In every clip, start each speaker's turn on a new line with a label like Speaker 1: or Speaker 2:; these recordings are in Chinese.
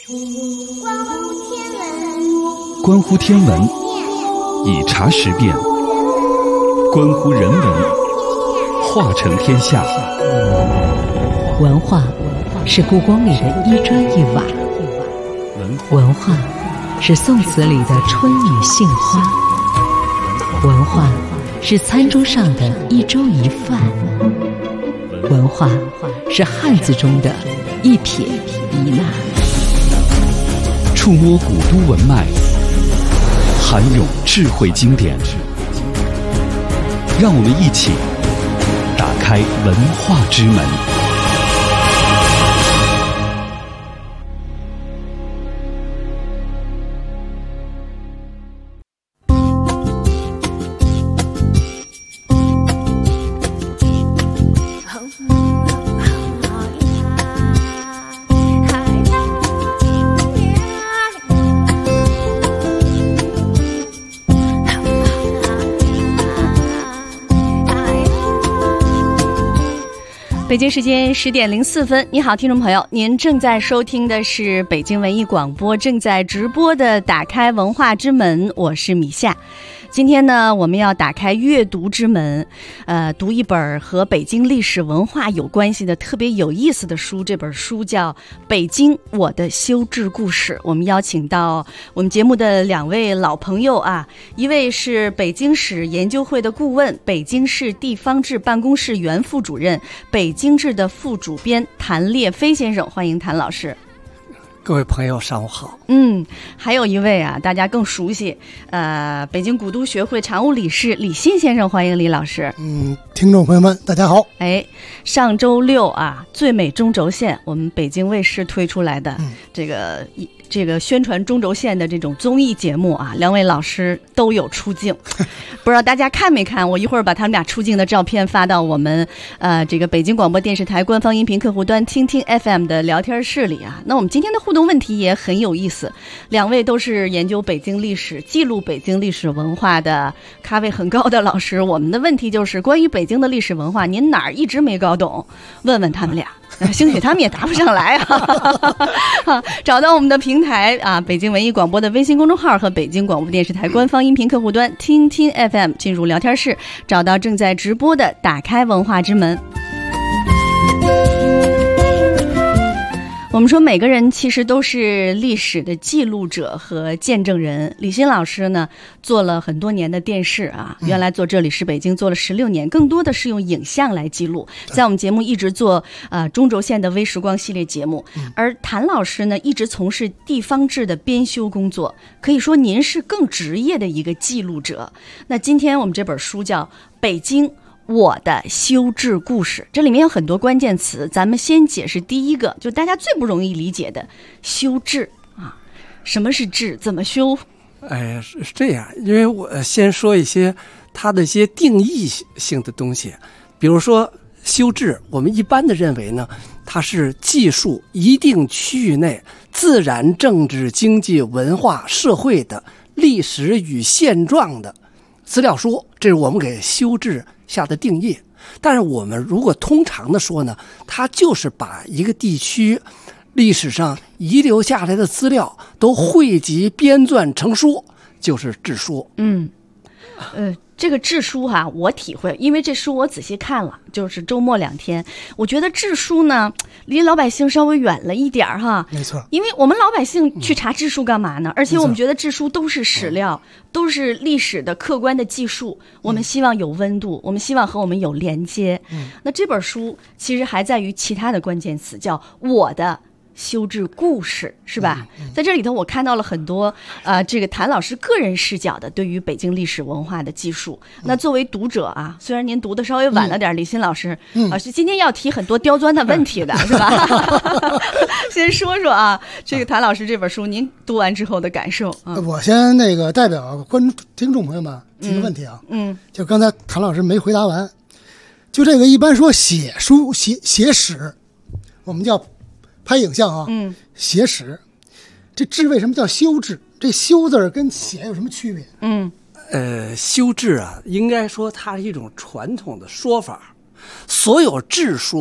Speaker 1: 关乎天文，以茶识辨；关乎人文，化成天下。
Speaker 2: 文化是故宫里的一砖一瓦，文化是宋词里的春雨杏花，文化是餐桌上的一粥一饭，文化是汉字中的一撇一捺。
Speaker 1: 触摸古都文脉，涵咏智慧经典，让我们一起打开文化之门。
Speaker 3: 北京时间10点04分，你好，听众朋友，您正在收听的是北京文艺广播正在直播的打开文化之门，我是米夏。今天呢，我们要打开阅读之门，读一本和北京历史文化有关系的特别有意思的书。这本书叫《北京我的修治故事》。我们邀请到我们节目的2位老朋友啊，一位是北京史研究会的顾问，北京市地方志办公室原副主任，北京志的副主编谭烈飞先生，欢迎谭老师。
Speaker 4: 各位朋友上午好。
Speaker 3: 还有一位啊，大家更熟悉，北京古都学会常务理事李欣先生，欢迎李老师。
Speaker 5: 听众朋友们大家好。
Speaker 3: 上周六啊，最美中轴线，我们北京卫视推出来的这个宣传中轴线的这种综艺节目啊，2位老师都有出镜，不知道大家看没看？我一会儿把他们俩出镜的照片发到我们这个北京广播电视台官方音频客户端听听 FM 的聊天室里啊。那我们今天的互动问题也很有意思，2位都是研究北京历史、记录北京历史文化的咖位很高的老师。我们的问题就是关于北京的历史文化，您哪儿一直没搞懂？问问他们俩。兴许他们也答不上来啊！找到我们的平台啊，北京文艺广播的微信公众号和北京广播电视台官方音频客户端听听 FM， 进入聊天室，找到正在直播的打开文化之门。我们说每个人其实都是历史的记录者和见证人。李欣老师呢，做了很多年的电视啊，原来做这里是北京做了16年，更多的是用影像来记录。在我们节目一直做中轴线的微时光系列节目，而谭老师呢，一直从事地方志的编修工作，可以说您是更职业的一个记录者。那今天我们这本书叫《北京我的修治故事》，这里面有很多关键词，咱们先解释第一个，就大家最不容易理解的修治啊，什么是治，怎么修？
Speaker 4: 是这样，因为我先说一些它的一些定义性的东西，比如说修治，我们一般的认为呢，它是记述一定区域内自然、政治、经济、文化、社会的历史与现状的资料书，这是我们给修治下的定义。但是我们如果通常的说呢，它就是把一个地区历史上遗留下来的资料都汇集编纂成书，就是志书。
Speaker 3: 这个志书哈，我体会，因为这书我仔细看了，就是周末2天，我觉得志书呢离老百姓稍微远了一点哈。
Speaker 5: 没错，
Speaker 3: 因为我们老百姓去查志书干嘛呢？而且我们觉得志书都是史料，都是历史的客观的记述，我们希望有温度，我们希望和我们有连接。那这本书其实还在于其他的关键词，叫我的修治故事，是吧？在这里头我看到了很多这个谭老师个人视角的对于北京历史文化的记述。那作为读者啊，虽然您读的稍微晚了点，李欣老师老师今天要提很多刁钻的问题的，是吧？先说说啊，这个谭老师这本书您读完之后的感受啊。
Speaker 5: 我先代表听众朋友们提个问题啊。就刚才谭老师没回答完，就这个一般说写书写史，我们叫拍影像啊，写史，这治为什么叫修治？这修字跟写有什么区别？
Speaker 4: 修治啊，应该说它是一种传统的说法。所有志书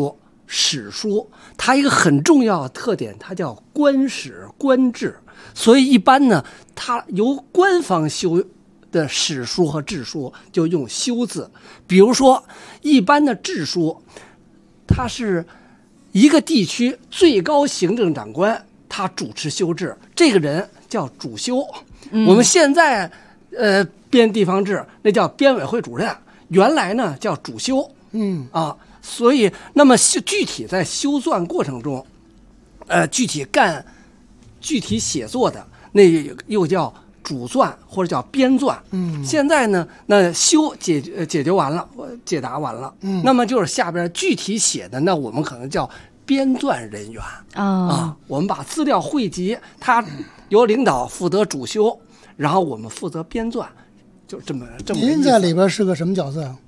Speaker 4: 史书，它一个很重要的特点，它叫官史官制，所以一般呢，它由官方修的史书和志书就用修字。比如说一般的志书，它是一个地区最高行政长官他主持修制，这个人叫主修。我们现在编地方志那叫编委会主任，原来呢叫主修。所以那么具体在修纂过程中，具体写作的那又叫主纂或者叫编纂。现在呢，那修解决完了，解答完了，那么就是下边具体写的，那我们可能叫编纂人员我们把资料汇集，他由领导负责主修，然后我们负责编纂，就这么
Speaker 5: 您在里边是个什么角色啊？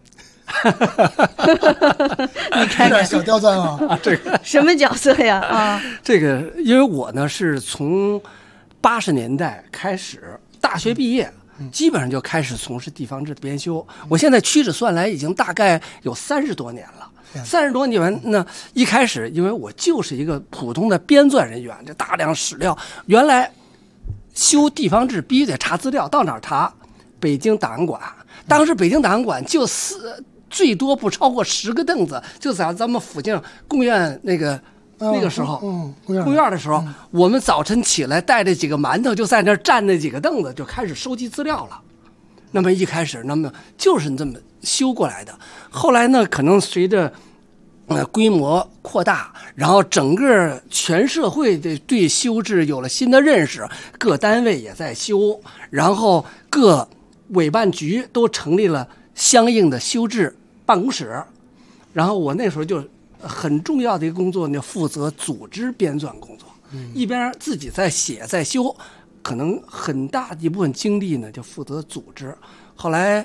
Speaker 3: 你看看
Speaker 5: 小刁钻啊，
Speaker 4: 这个
Speaker 3: 什么角色呀？
Speaker 4: 这个因为我呢是从80年代开始，大学毕业，基本上就开始从事地方志的编修。我现在屈指算来，已经大概有30多年了。30多年呢，一开始因为我就是一个普通的编纂人员，这大量史料，原来修地方志必须得查资料，到哪儿查？北京档案馆。当时北京档案馆就最多不超过10个凳子，就在咱们附近公园那个时候，公园的时候，我们早晨起来带着几个馒头，就在那儿站那几个凳子，就开始收集资料了。那么一开始，那么就是这么修过来的。后来呢，可能随着规模扩大，然后整个全社会对修制有了新的认识，各单位也在修，然后各委办局都成立了相应的修制办公室。然后我那时候就很重要的一个工作呢，负责组织编纂工作，一边自己在写在修，可能很大一部分精力呢就负责组织。后来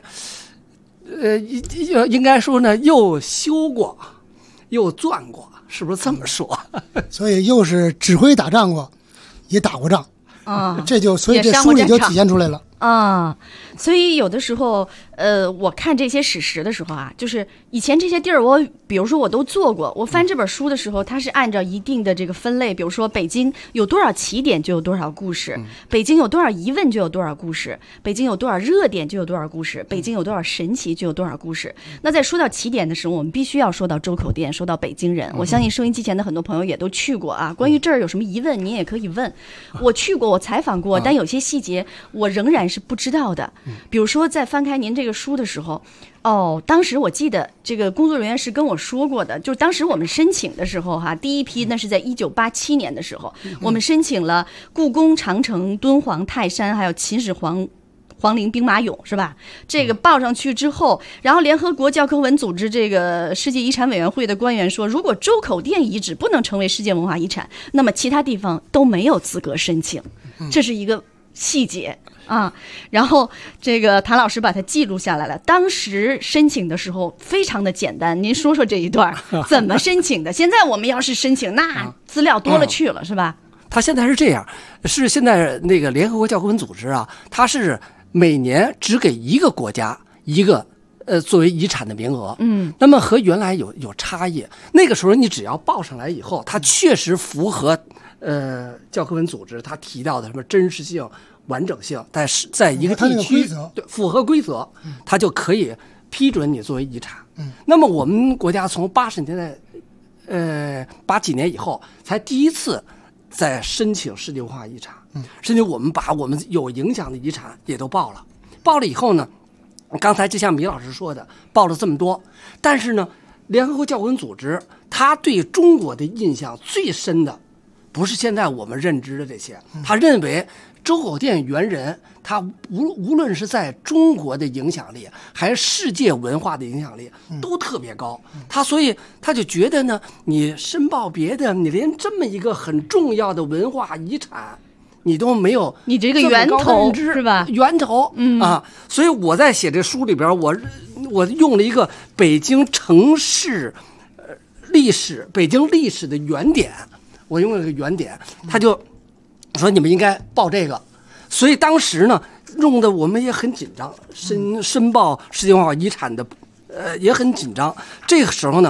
Speaker 4: 应该说呢，又修过又纂过，是不是这么说？
Speaker 5: 所以又是指挥打仗过，也打过仗所以这书里就体现出来了。
Speaker 3: 所以有的时候，我看这些史实的时候啊，就是以前这些地儿比如说我都做过。我翻这本书的时候，它是按照一定的这个分类，比如说北京有多少起点就有多少故事，北京有多少疑问就有多少故事，北京有多少热点就有多少故事，北京有多少神奇就有多少故事。那在说到起点的时候，我们必须要说到周口店，说到北京人。我相信收音机前的很多朋友也都去过啊。关于这儿有什么疑问，您也可以问。我去过，我采访过，但有些细节我仍然是不知道的。比如说在翻开您这个书的时候，当时我记得这个工作人员是跟我说过的，就是当时我们申请的时候第一批那是在1987年的时候，我们申请了故宫、长城、敦煌、泰山，还有秦始皇陵兵马俑，是吧？这个报上去之后，然后联合国教科文组织这个世界遗产委员会的官员说，如果周口店遗址不能成为世界文化遗产，那么其他地方都没有资格申请。这是一个细节然后这个谭老师把它记录下来了。当时申请的时候非常的简单，您说说这一段怎么申请的？现在我们要是申请，那资料多了去了，是吧？
Speaker 4: 他现在是这样，是现在那个联合国教科文组织它是每年只给一个国家一个作为遗产的名额。那么和原来有差异。那个时候你只要报上来以后，它确实符合教科文组织他提到的什么真实性、完整性，但是在一个地区符合规则，它就可以批准你作为遗产。那么我们国家从80年代80几年以后才第一次在申请世界文化遗产。甚至我们把我们有影响的遗产也都报了以后呢，刚才就像米老师说的，报了这么多，但是呢，联合国教科文组织他对中国的印象最深的不是现在我们认知的这些，他认为周口店猿人他无论是在中国的影响力还是世界文化的影响力都特别高。所以他就觉得呢，你申报别的，你连这么一个很重要的文化遗产你都没有，
Speaker 3: 你这个源头是吧？
Speaker 4: 源头所以我在写这书里边，我用了一个北京城市历史，北京历史的原点，我用了个原点，他就说你们应该报这个。所以当时呢，弄得我们也很紧张，申报世界文化遗产的也很紧张。这个时候呢，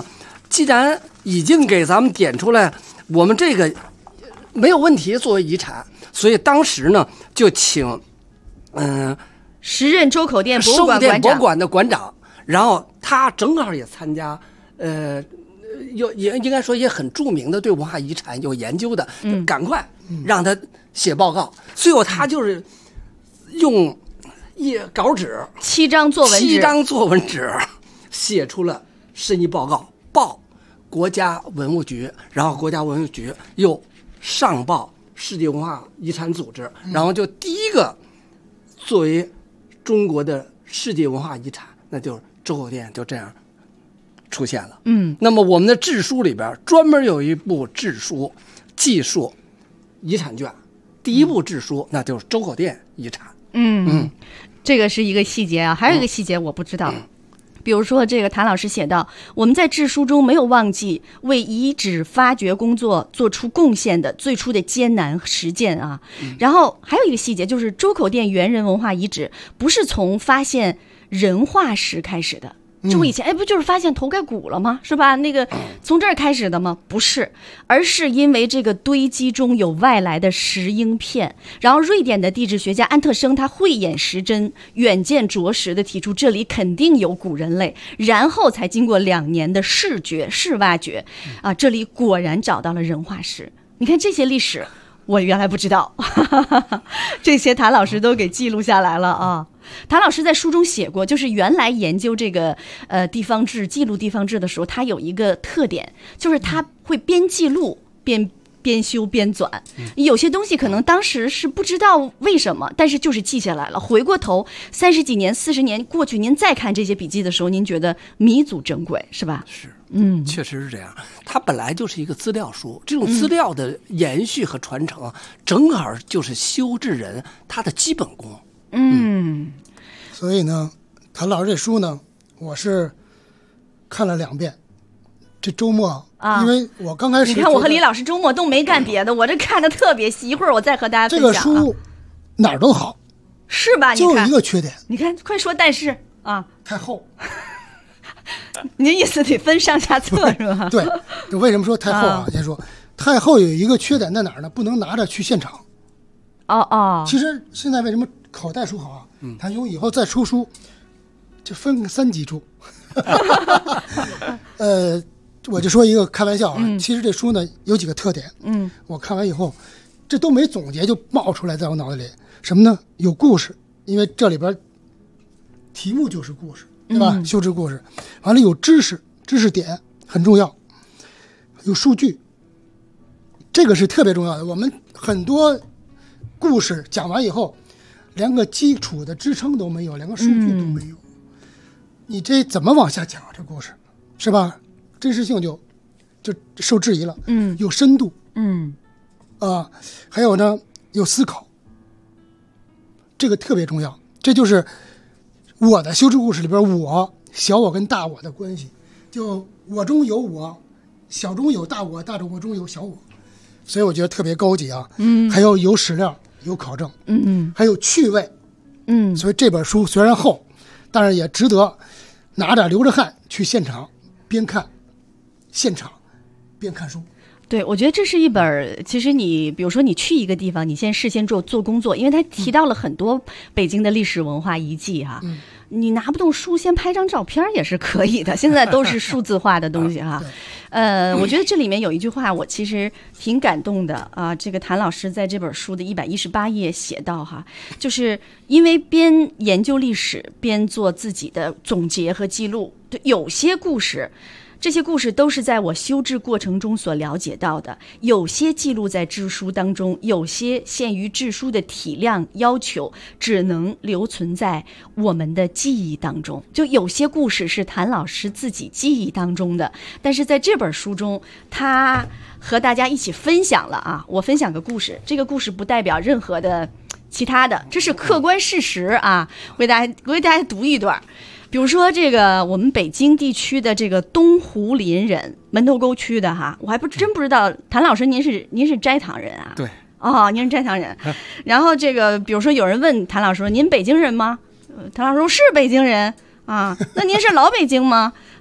Speaker 4: 既然已经给咱们点出来，我们这个没有问题作为遗产，所以当时呢就请
Speaker 3: 时任周口店博物馆
Speaker 4: 博物馆的馆长，然后他正好也参加，也应该说也很著名的对文化遗产有研究的，赶快让他写报告。最后他就是用稿纸
Speaker 3: 7张作文纸
Speaker 4: 写出了审议报告，报国家文物局，然后国家文物局又上报世界文化遗产组织，然后就第一个作为中国的世界文化遗产，那就是周口店，就这样出现了。那么我们的志书里边专门有一部志书记述遗产卷，第一部志书那就是周口店遗产。
Speaker 3: 这个是一个细节啊，还有一个细节我不知道。比如说这个谭老师写道，我们在志书中没有忘记为遗址发掘工作做出贡献的最初的艰难实践啊。然后还有一个细节，就是周口店猿人文化遗址不是从发现人化石开始的。就以前不就是发现头盖骨了吗？是吧？那个从这儿开始的吗？不是，而是因为这个堆积中有外来的石英片，然后瑞典的地质学家安特生他慧眼识真，远见卓识的提出这里肯定有古人类，然后才经过2年的试挖掘，这里果然找到了人化石。你看这些历史，我原来不知道，这些谭老师都给记录下来了啊。谭老师在书中写过，就是原来研究这个地方志、记录地方志的时候，他有一个特点，就是他会边记录边修边纂。有些东西可能当时是不知道为什么，但是就是记下来了。回过头30几年、40年过去，您再看这些笔记的时候，您觉得弥足珍贵，是吧？
Speaker 4: 是，确实是这样。它本来就是一个资料书，这种资料的延续和传承，正好就是修治人他的基本功。
Speaker 5: 所以呢，谭老师这书呢，我是看了2遍。这周末因为我刚开始
Speaker 3: 你看我和李老师周末都没干别的，我这看的特别细。一会儿我再和大家分享。
Speaker 5: 这个书哪儿都好，
Speaker 3: 是吧？
Speaker 5: 就一个缺点，
Speaker 3: 你看，快说但是啊，
Speaker 5: 太厚。
Speaker 3: 您意思得分上下册是吧？
Speaker 5: 对，为什么说太厚啊？先说太厚有一个缺点在哪儿呢？不能拿着去现场。其实现在为什么口袋书好啊？它以后再出书，就分3级出。我就说一个开玩笑啊，其实这书呢有几个特点。我看完以后，这都没总结就冒出来在我脑子里。什么呢？有故事，因为这里边题目就是故事，对吧？修治故事。完了有知识点很重要，有数据，这个是特别重要的。我们很多故事讲完以后，连个基础的支撑都没有，连个数据都没有，你这怎么往下讲这故事，是吧？真实性就受质疑了。有深度，还有呢有思考，这个特别重要。这就是我的修治故事里边，小我跟大我的关系，就我中有我，小中有大我，大我中有小我，所以我觉得特别高级啊。还有史料，有考证，还有趣味，所以这本书虽然厚，但是也值得拿着流着汗去现场边看现场边看书。
Speaker 3: 对，我觉得这是一本，其实你比如说你去一个地方，你先事先做工作，因为他提到了很多北京的历史文化遗迹哈。你拿不动书，先拍张照片也是可以的。现在都是数字化的东西哈。我觉得这里面有一句话我其实挺感动的啊。这个谭老师在这本书的118页写到哈，就是因为边研究历史边做自己的总结和记录，对，有些故事。这些故事都是在我修治过程中所了解到的，有些记录在志书当中，有些限于志书的体量要求，只能留存在我们的记忆当中。就有些故事是谭老师自己记忆当中的，但是在这本书中，他和大家一起分享了啊。我分享个故事，这个故事不代表任何的其他的，这是客观事实啊。我给大家读一段。比如说这个我们北京地区的这个东湖林人，门头沟区的哈，我还真不知道，谭老师您是斋堂人啊？
Speaker 4: 对，
Speaker 3: 您是斋堂人。然后这个比如说有人问谭老师说您北京人吗？谭老师说是北京人啊。那您是老北京吗？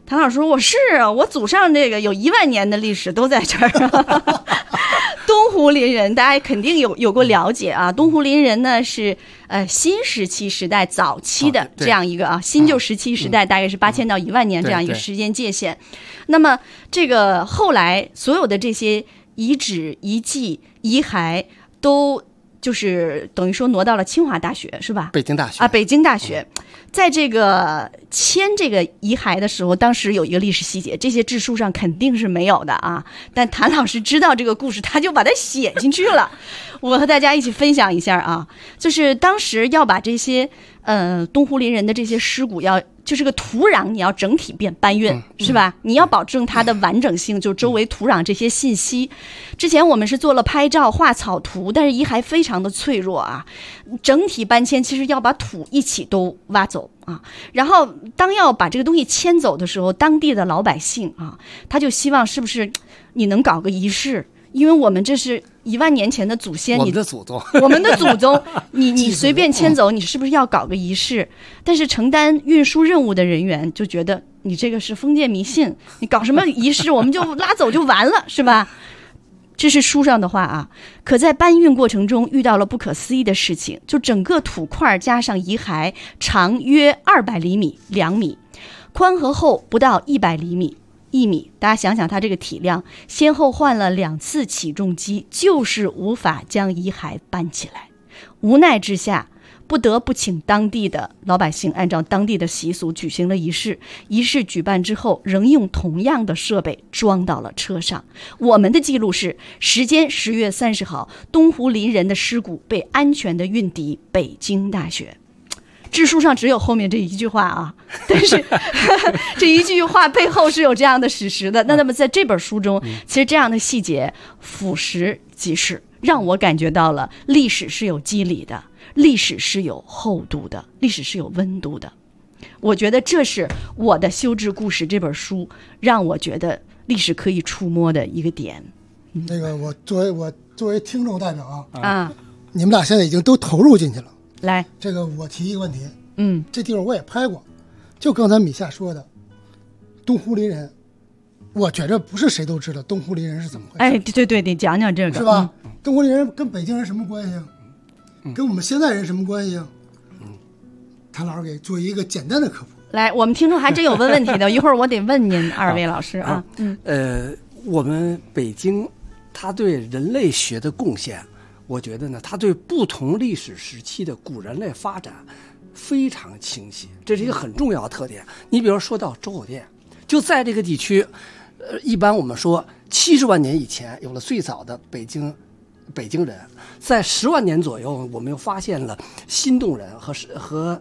Speaker 3: 谭老师说：“我祖上这个有1万年的历史都在这儿。”东湖林人大家肯定有过了解啊。东湖林人呢是新石器时代早期的这样一个新旧石器时代大概是8000到1万年这样一个时间界限。那么这个后来所有的这些遗址、遗迹、遗骸都就是等于说挪到了清华大学是吧？
Speaker 4: 北京大学
Speaker 3: 北京大学。在这个迁这个遗骸的时候，当时有一个历史细节，这些志书上肯定是没有的啊。但谭老师知道这个故事，他就把它写进去了。我和大家一起分享一下啊，就是当时要把这些东湖林人的这些尸骨就是个土壤，你要整体搬运，是吧？你要保证它的完整性，就周围土壤这些信息。之前我们是做了拍照、画草图，但是遗骸非常的脆弱啊。整体搬迁其实要把土一起都挖走啊。然后当要把这个东西迁走的时候，当地的老百姓啊，他就希望是不是你能搞个仪式，因为我们这是1万年前的祖先，
Speaker 4: 我们的祖宗，
Speaker 3: 我们的祖宗，你随便迁走，你是不是要搞个仪式？但是承担运输任务的人员就觉得你这个是封建迷信，你搞什么仪式，我们就拉走就完了，是吧？这是书上的话啊。可在搬运过程中遇到了不可思议的事情，就整个土块加上遗骸，长约200厘米，2米，宽和厚不到100厘米。1米，大家想想它这个体量，先后换了2次起重机，就是无法将遗骸搬起来。无奈之下，不得不请当地的老百姓按照当地的习俗举行了仪式。仪式举办之后，仍用同样的设备装到了车上。我们的记录是，时间10月30号，东湖林人的尸骨被安全地运抵北京大学。志书上只有后面这一句话啊，但是这一句话背后是有这样的史实的。那么在这本书中，其实这样的细节俯拾即是，让我感觉到了历史是有机理的，历史是有厚度的，历史是有温度的。我觉得这是我的修治故事这本书让我觉得历史可以触摸的一个点。
Speaker 5: 这个我作为听众代表啊，你们俩现在已经都投入进去了。
Speaker 3: 来，
Speaker 5: 这个我提一个问题，
Speaker 3: 这
Speaker 5: 地方我也拍过，就刚才米夏说的，东湖林人，我觉着不是谁都知道东湖林人是怎么回事。
Speaker 3: 哎，对，得讲讲这个，
Speaker 5: 是吧？东湖林人跟北京人什么关系啊？跟我们现在人什么关系啊？谭老师给做一个简单的科普。
Speaker 3: 来，我们听众还真有问题的，一会儿我得问您2位老师啊。
Speaker 4: 我们北京，他对人类学的贡献。我觉得呢，他对不同历史时期的古人类发展非常清晰，这是一个很重要的特点。你比如说到周口店，就在这个地区，一般我们说70万年以前有了最早的北京人，在10万年左右，我们又发现了新洞人和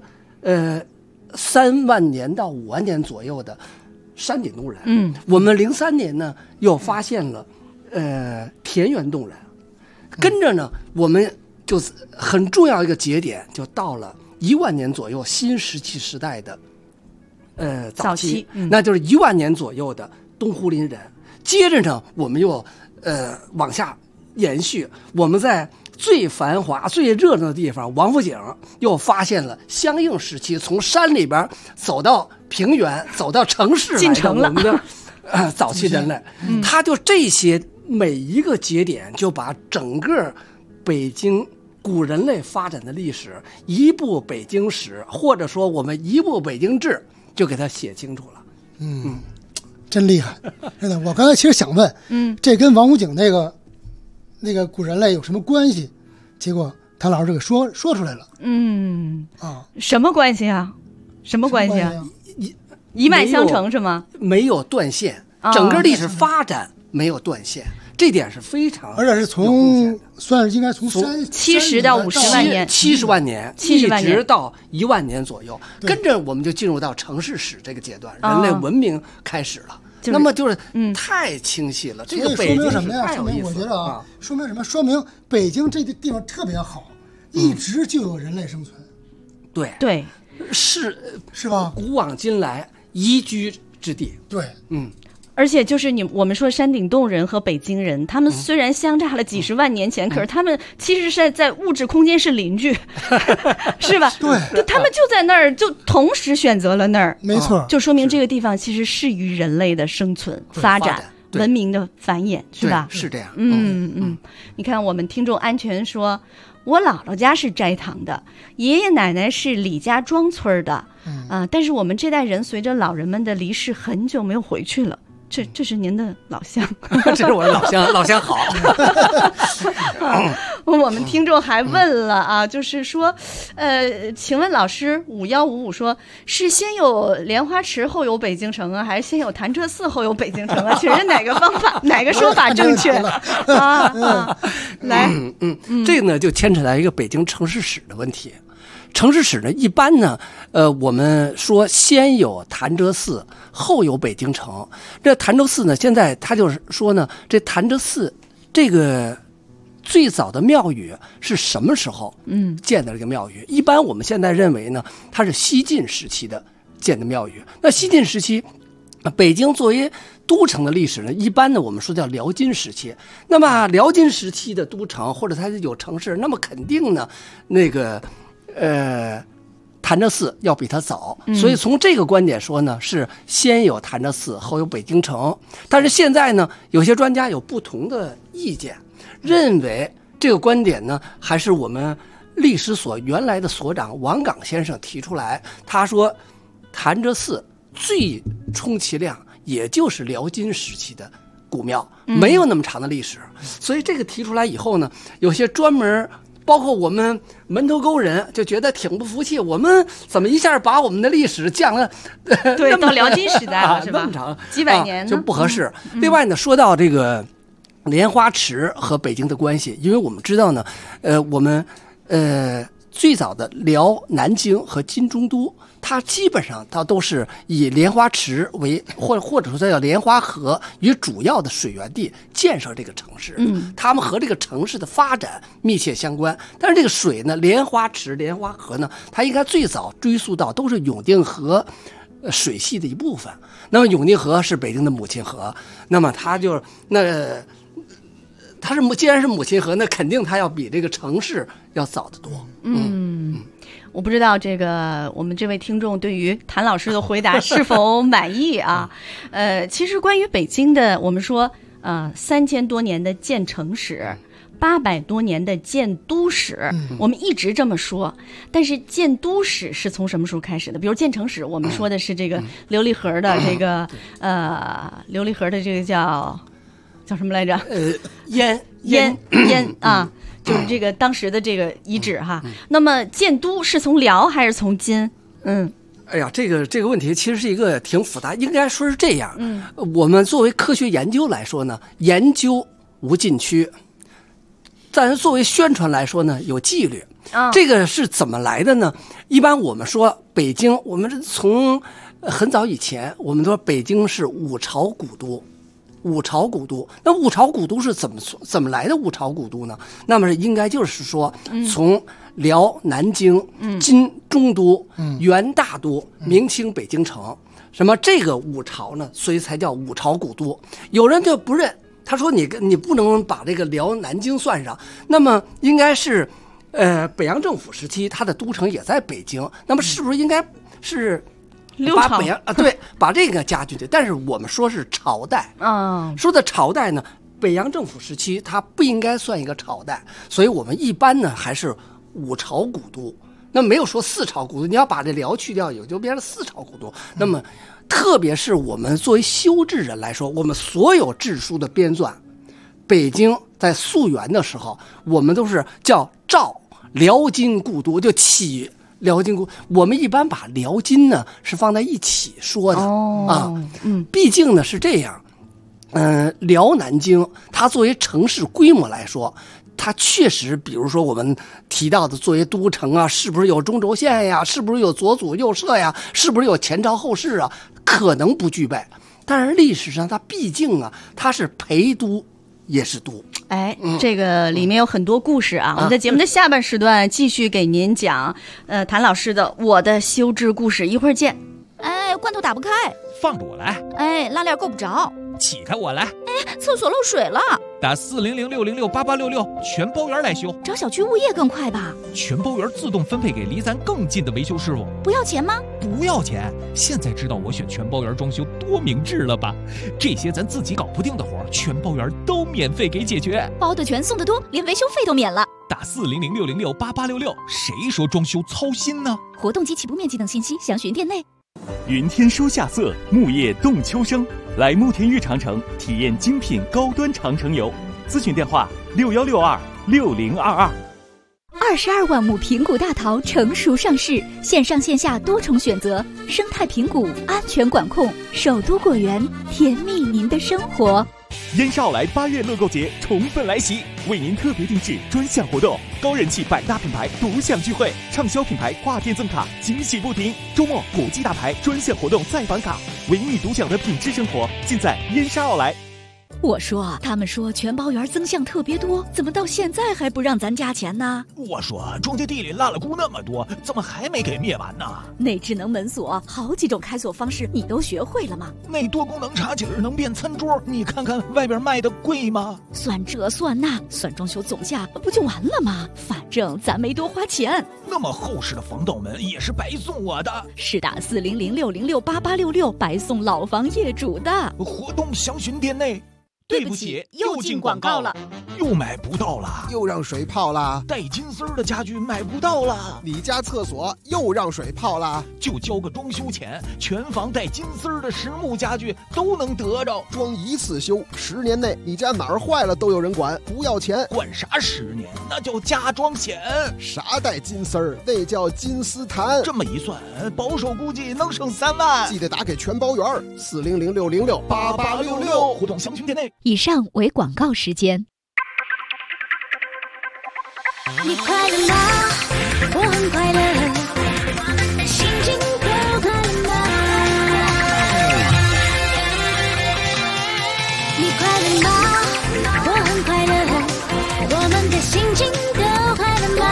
Speaker 4: 3万年到5万年左右的山顶洞人。我们03年呢又发现了田园洞人。跟着呢，我们就很重要一个节点，就到了1万年左右新石器时代的早期，那就是1万年左右的东湖林人。接着呢，我们又往下延续，我们在最繁华、最热闹的地方王府井又发现了相应时期从山里边走到平原、走到城市来的我们的早期人类。他就这些。每一个节点就把整个北京古人类发展的历史一部北京史，或者说我们一部北京志，就给它写清楚了。
Speaker 5: 真厉害，真的。我刚才其实想问，这跟王府井那个古人类有什么关系？结果谭老师给说出来了。
Speaker 3: 什么关系啊？什么关系啊？一脉相承是吗？
Speaker 4: 没有断线，整个历史发展。没有断线，这点是非常，
Speaker 5: 而且是从算是应该从
Speaker 3: 70到50万年
Speaker 4: ，70万年，一直到1万年左右，跟着我们就进入到城市史这个阶段，人类文明开始了。那么就是太清晰了，这个北京
Speaker 5: 说明什么呀？说明我觉得啊，说明什么？说明北京这个地方特别好，一直就有人类生存。
Speaker 3: 对，
Speaker 5: 是吧？
Speaker 4: 古往今来宜居之地。
Speaker 5: 对，
Speaker 3: 而且就是我们说山顶洞人和北京人，他们虽然相差了几十万年前，可是他们其实是在物质空间是邻居，是吧？
Speaker 5: 对，
Speaker 3: 他们就在那儿，就同时选择了那儿，
Speaker 5: 没错，
Speaker 3: 就说明这个地方其实适于人类的生存、发展、文明的繁衍，是吧？
Speaker 4: 是这样。
Speaker 3: 你看，我们听众安全说，我姥姥家是斋堂的，爷爷奶奶是李家庄村的，但是我们这代人随着老人们的离世，很久没有回去了。这是您的老乡，
Speaker 4: 这是我的老乡，老乡好。
Speaker 3: 我们听众还问了啊，就是说，请问老师5155说，是先有莲花池后有北京城啊，还是先有潭柘寺后有北京城啊？请问哪个方法，哪个说法正确啊？来，
Speaker 4: 这个呢就牵扯到一个北京城市史的问题。城市史呢，一般呢，我们说先有潭柘寺，后有北京城。这潭柘寺呢，现在他就是说呢，这潭柘寺这个最早的庙宇是什么时候建的这个庙宇？一般我们现在认为呢，它是西晋时期的建的庙宇。那西晋时期，北京作为都城的历史呢，一般呢我们说叫辽金时期。那么辽金时期的都城或者它有城市，那么肯定呢，那个潭柘寺要比它早，所以从这个观点说呢，是先有潭柘寺，后有北京城。但是现在呢，有些专家有不同的意见，认为这个观点呢，还是我们历史所原来的所长王岗先生提出来。他说，潭柘寺最充其量也就是辽金时期的古庙，没有那么长的历史。所以这个提出来以后呢，有些专门包括我们门头沟人就觉得挺不服气，我们怎么一下把我们的历史降了
Speaker 3: 对到辽金时代了，是吧？
Speaker 4: 那么长
Speaker 3: 几百年
Speaker 4: 就不合适。另外呢，说到这个莲花池和北京的关系，因为我们知道呢，我们最早的辽、南京和金中都，它基本上它都是以莲花池为或者说它叫莲花河为主要的水源地建设这个城市。他们和这个城市的发展密切相关。但是这个水呢，莲花池、莲花河呢，它应该最早追溯到都是永定河水系的一部分。那么永定河是北京的母亲河，那么它就它是既然是母亲河，那肯定它要比这个城市要早得多。
Speaker 3: 我不知道这个我们这位听众对于谭老师的回答是否满意啊？其实关于北京的，我们说3000多年的建城史，800多年的建都史，我们一直这么说。但是建都史是从什么时候开始的？比如建城史，我们说的是这个琉璃河的这个琉璃河的这个叫什么来着？燕啊，就是这个当时的这个遗址哈。那么建都是从辽还是从金？
Speaker 4: 哎呀，这个问题其实是一个挺复杂，应该说是这样。我们作为科学研究来说呢，研究无禁区，但是作为宣传来说呢，有纪律。这个是怎么来的呢？一般我们说北京，我们从很早以前，我们说北京是五朝古都。五朝古都，那五朝古都是怎么来的？五朝古都呢？那么应该就是说，从辽、南京、金中都、元大都、明清北京城，什么这个五朝呢？所以才叫五朝古都。有人就不认，他说你不能把这个辽、南京算上，那么应该是，北洋政府时期它的都城也在北京，那么是不是应该是？把北洋对，把这个加进去。但是我们说是朝代，说的朝代呢，北洋政府时期它不应该算一个朝代，所以我们一般呢还是五朝古都。那没有说四朝古都，你要把这辽去掉，也就变成四朝古都。那么，特别是我们作为修制人来说，我们所有志书的编纂，北京在溯源的时候，我们都是叫赵辽金故都，就起。辽金故，我们一般把辽金呢是放在一起说的毕竟呢是这样，辽南京它作为城市规模来说，它确实，比如说我们提到的作为都城啊，是不是有中轴线呀？是不是有左祖右社呀？是不是有前朝后世啊？可能不具备，但是历史上它毕竟啊，它是陪都。也是都，
Speaker 3: 这个里面有很多故事啊。我们在节目的下半时段继续给您讲，谭老师的我的修制故事，一会儿见。
Speaker 6: 罐头打不开，
Speaker 1: 放着我来。
Speaker 6: 拉链够不着， 起开，我来。
Speaker 7: 哎，厕所漏水了，
Speaker 6: 打4006068866，全包圆来修。
Speaker 7: 找小区物业更快吧？
Speaker 6: 全包圆自动分配给离咱更近的维修师傅。
Speaker 7: 不要钱吗？
Speaker 6: 不要钱。现在知道我选全包圆装修多明智了吧？这些咱自己搞不定的活，全包圆都免费给解决。
Speaker 7: 包的全，送的多，连维修费都免了。
Speaker 6: 打4006068866，谁说装修操心呢？
Speaker 7: 活动及起步面积等信息详询店内。
Speaker 8: 云天书夏色，木叶动秋生。来慕田峪长城体验精品高端长城游，咨询电话61626022。
Speaker 7: 22万亩平谷大桃成熟上市，线上线下多重选择，生态平谷，安全管控，首都果园，甜蜜您的生活。
Speaker 8: 燕莎奥莱8月乐购节宠粉来袭，为您特别定制专项活动，高人气百大品牌独享聚会，畅销品牌挂店赠卡，惊喜不停。周末国际大牌专项活动再返卡，唯你独享的品质生活，尽在燕莎奥莱。
Speaker 7: 我说，他们说全包园增项特别多，怎么到现在还不让咱加钱呢？
Speaker 6: 我说，中介地里烂了菇那么多，怎么还没给灭完呢？
Speaker 7: 那智能门锁好几种开锁方式，你都学会了吗？
Speaker 6: 那多功能茶几能变餐桌，你看看外边卖的贵吗？
Speaker 7: 算这算那，算装修总价不就完了吗？反正咱没多花钱。
Speaker 6: 那么厚实的防盗门也是白送我的，
Speaker 7: 是打4006068866白送老房业主的。
Speaker 6: 活动详询店内。
Speaker 7: 对不起，又进广告了，
Speaker 6: 又买不到了，
Speaker 9: 又让水泡了，
Speaker 6: 带金丝的家具买不到了，
Speaker 9: 你家厕所又让水泡了，
Speaker 6: 就交个装修钱，全房带金丝的实木家具都能得着，
Speaker 9: 装一次修，10年内你家哪儿坏了都有人管，不要钱。
Speaker 6: 管啥10年？那叫加装险。
Speaker 9: 啥带金丝儿？那叫金丝檀。
Speaker 6: 这么一算，保守估计能省3万。
Speaker 9: 记得打给全包圆，4006068866，
Speaker 6: 活动详询店内。
Speaker 7: 以上为广告时间。
Speaker 10: 你快乐吗？我很快乐，我们的心情都快乐吗？你快乐吗？我很快乐，我们的心情都快乐吗？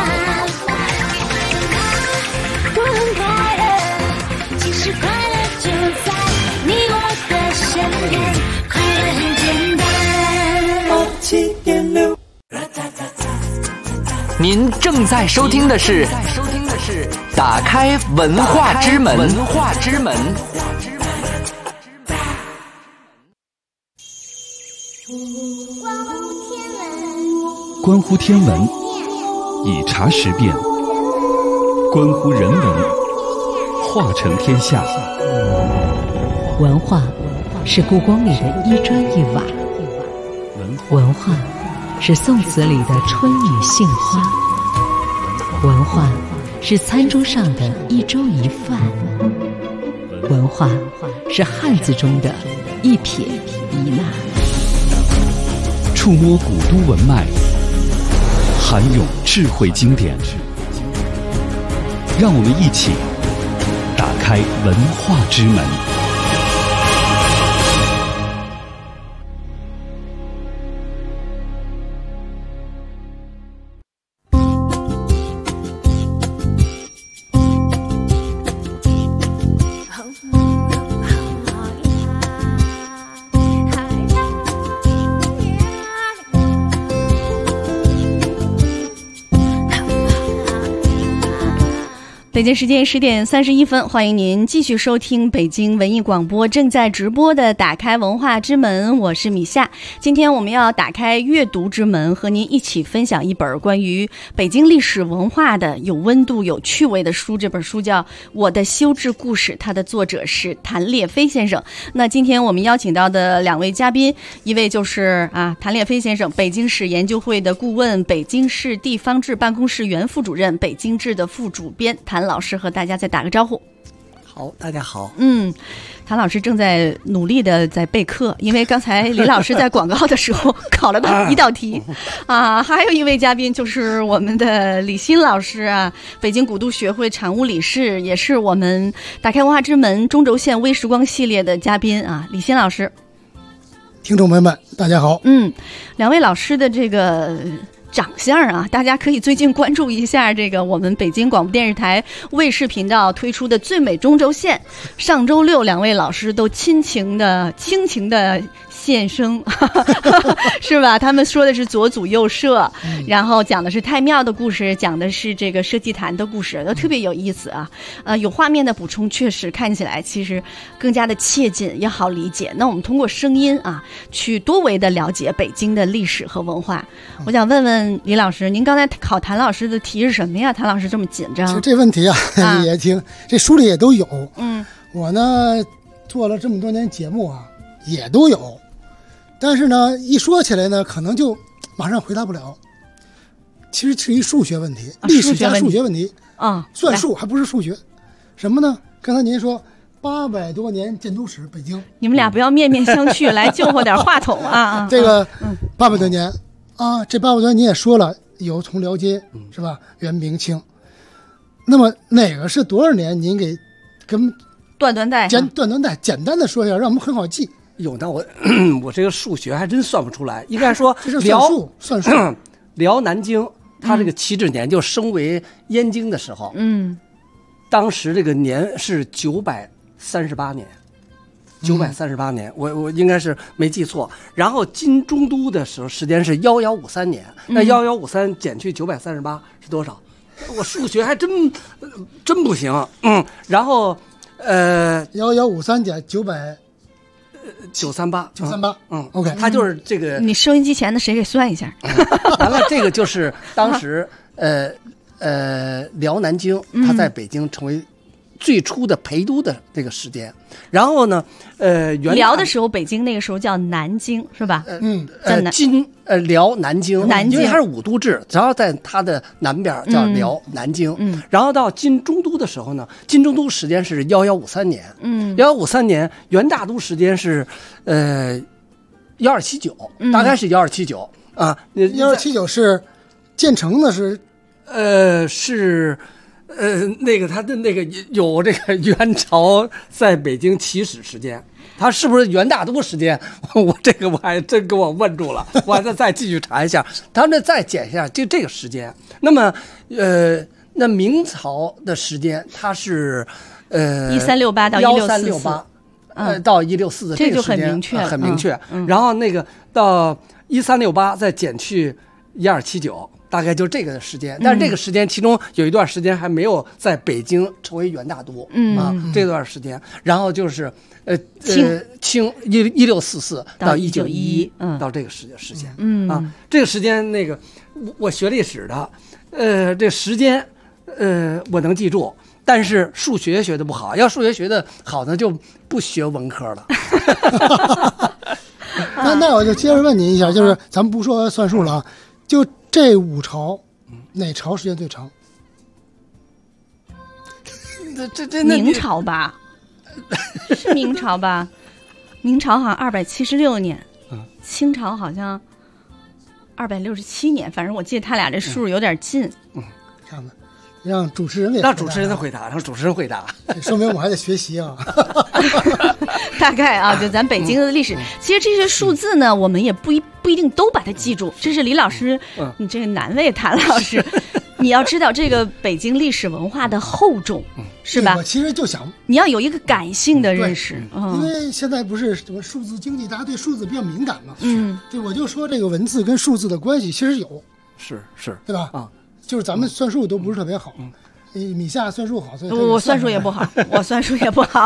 Speaker 10: 我很快乐，其实快乐就在你我的身边，快乐很简单。7.6。
Speaker 11: 您正在收听的是打开文化之门。
Speaker 1: 关乎天文，以茶识辨；关乎人文，化成天下。
Speaker 2: 文化是故宫里的一砖一瓦，文化是宋词里的春雨杏花，文化是餐桌上的一粥一饭，文化是汉字中的一撇一捺。
Speaker 1: 触摸古都文脉，涵咏智慧经典，让我们一起打开文化之门。
Speaker 3: 北京时间10点31分，欢迎您继续收听北京文艺广播正在直播的打开文化之门，我是米夏。今天我们要打开阅读之门，和您一起分享一本关于北京历史文化的有温度有趣味的书，这本书叫《我的修治故事》，它的作者是谭烈飞先生。那今天我们邀请到的2位嘉宾，一位就是谭烈飞先生，北京市研究会的顾问，北京市地方志办公室原副主任，北京志的副主编谭老师，和大家再打个招呼。
Speaker 4: 好，大家好。
Speaker 3: 谭老师正在努力的在备课，因为刚才李老师在广告的时候考了一道题还有一位嘉宾就是我们的李欣老师北京古都学会常务理事，也是我们打开文化之门中轴线微时光系列的嘉宾李欣老师。
Speaker 5: 听众朋友们大家好。
Speaker 3: 2位老师的这个长相啊，大家可以最近关注一下这个我们北京广播电视台卫视频道推出的最美中轴线。上周六2位老师都倾情的献声是吧？他们说的是左祖右社，然后讲的是太庙的故事，讲的是这个社稷坛的故事，都特别有意思啊。有画面的补充，确实看起来其实更加的切近，也好理解。那我们通过声音啊，去多维的了解北京的历史和文化。我想问问李老师，您刚才考谭老师的题是什么呀？谭老师这么紧张？
Speaker 5: 其实这问题啊也挺，这书里也都有。我呢做了这么多年节目啊，也都有。但是呢，一说起来呢，可能就马上回答不了。其实是一数学问题，历史加数学问题
Speaker 3: 啊，
Speaker 5: 算术还不是数学。什么呢？刚才您说800多年建都史，北京，
Speaker 3: 你们俩不要面面相觑，来救活点话筒啊！
Speaker 5: 这个800多年啊，这800多年你也说了，有从辽金是吧？元明清，那么哪个是多少年？您给跟
Speaker 3: 断带
Speaker 5: 简单的说一下，让我们很好记。
Speaker 4: 有的我这个数学还真算不出来，应该说
Speaker 5: 算数
Speaker 4: 辽南京，它这个起止年就升为燕京的时候，当时这个年是938年，938年，我应该是没记错。然后金中都的时候时间是1153年，那1153减去938是多少？我数学还真不行，然后
Speaker 5: 1153减938，
Speaker 4: 嗯
Speaker 5: ，OK，
Speaker 4: 他就是这个。
Speaker 3: 你收音机前的谁给算一下？
Speaker 4: 完了，这个就是当时辽南京，它在北京成为最初的陪都的这个时间。然后呢，
Speaker 3: 辽的时候，北京那个时候叫南京，是吧？
Speaker 4: 辽南京，
Speaker 3: 因
Speaker 4: 为它是5都制，然后在它的南边叫辽南京。然后到金中都的时候呢，金中都时间是1153年。1153年元大都时间是1279，大概是1279啊。
Speaker 5: 1279是建成的是
Speaker 4: 那个他的那个有这个元朝在北京起始时间，他是不是元大都时间？我还真给我问住了，我还再继续查一下。他们再减一下就这个时间。那么那明朝的时间它是
Speaker 3: 1368到
Speaker 4: 1368，到164的这个时间很明确。然后那个到1368再减去1279。大概就这个时间，但是这个时间其中有一段时间还没有在北京成为元大都，这段时间，然后就是清1644到1911，到这个时间，这个时间那个我学历史的，这时间我能记住，但是数学学的不好，要数学学的好呢就不学文科了。
Speaker 5: 那我就接着问您一下，就是咱们不说算数了啊，就这5朝，哪朝时间最长？
Speaker 3: 明朝吧，是明朝吧？明朝好像276年，清朝好像267年，反正我记得他俩这数有点近。
Speaker 5: 看吧，让主持人
Speaker 4: 回答，让主持人回答，
Speaker 5: 说明我还得学习啊。
Speaker 3: 大概啊，就咱北京的历史，其实这些数字呢，我们也不一定都把它记住。这是李老师，你这个难为谭老师，你要知道这个北京历史文化的厚重，是吧？
Speaker 5: 我其实就想，
Speaker 3: 你要有一个感性的认识，
Speaker 5: 因为现在不是什么数字经济，大家对数字比较敏感嘛。对，我就说这个文字跟数字的关系其实有，
Speaker 4: 是，
Speaker 5: 对吧？就是咱们算数都不是特别好。米夏算术好，所以
Speaker 3: 我算术也不好，我算术也不好。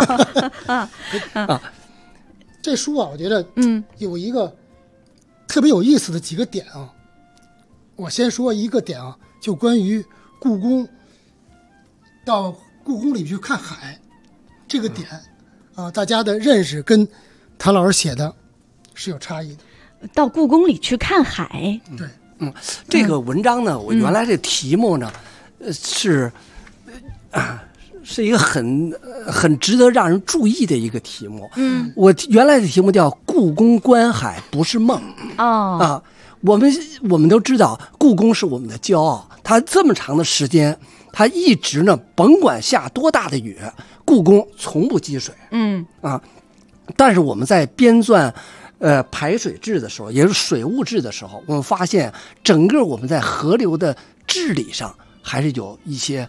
Speaker 5: 这书啊，我觉得有一个特别有意思的几个点啊。我先说一个点啊，就关于故宫到故宫里去看海这个点啊，大家的认识跟谭老师写的是有差异的。
Speaker 3: 到故宫里去看海，
Speaker 5: 对，
Speaker 4: 这个文章呢，我原来这题目呢，是一个很值得让人注意的一个题目。我原来的题目叫“故宫观海不是梦”。我们都知道，故宫是我们的骄傲，它这么长的时间，它一直呢，甭管下多大的雨，故宫从不积水。但是我们在编纂排水制的时候，也就是水务制的时候，我们发现整个我们在河流的治理上还是有一些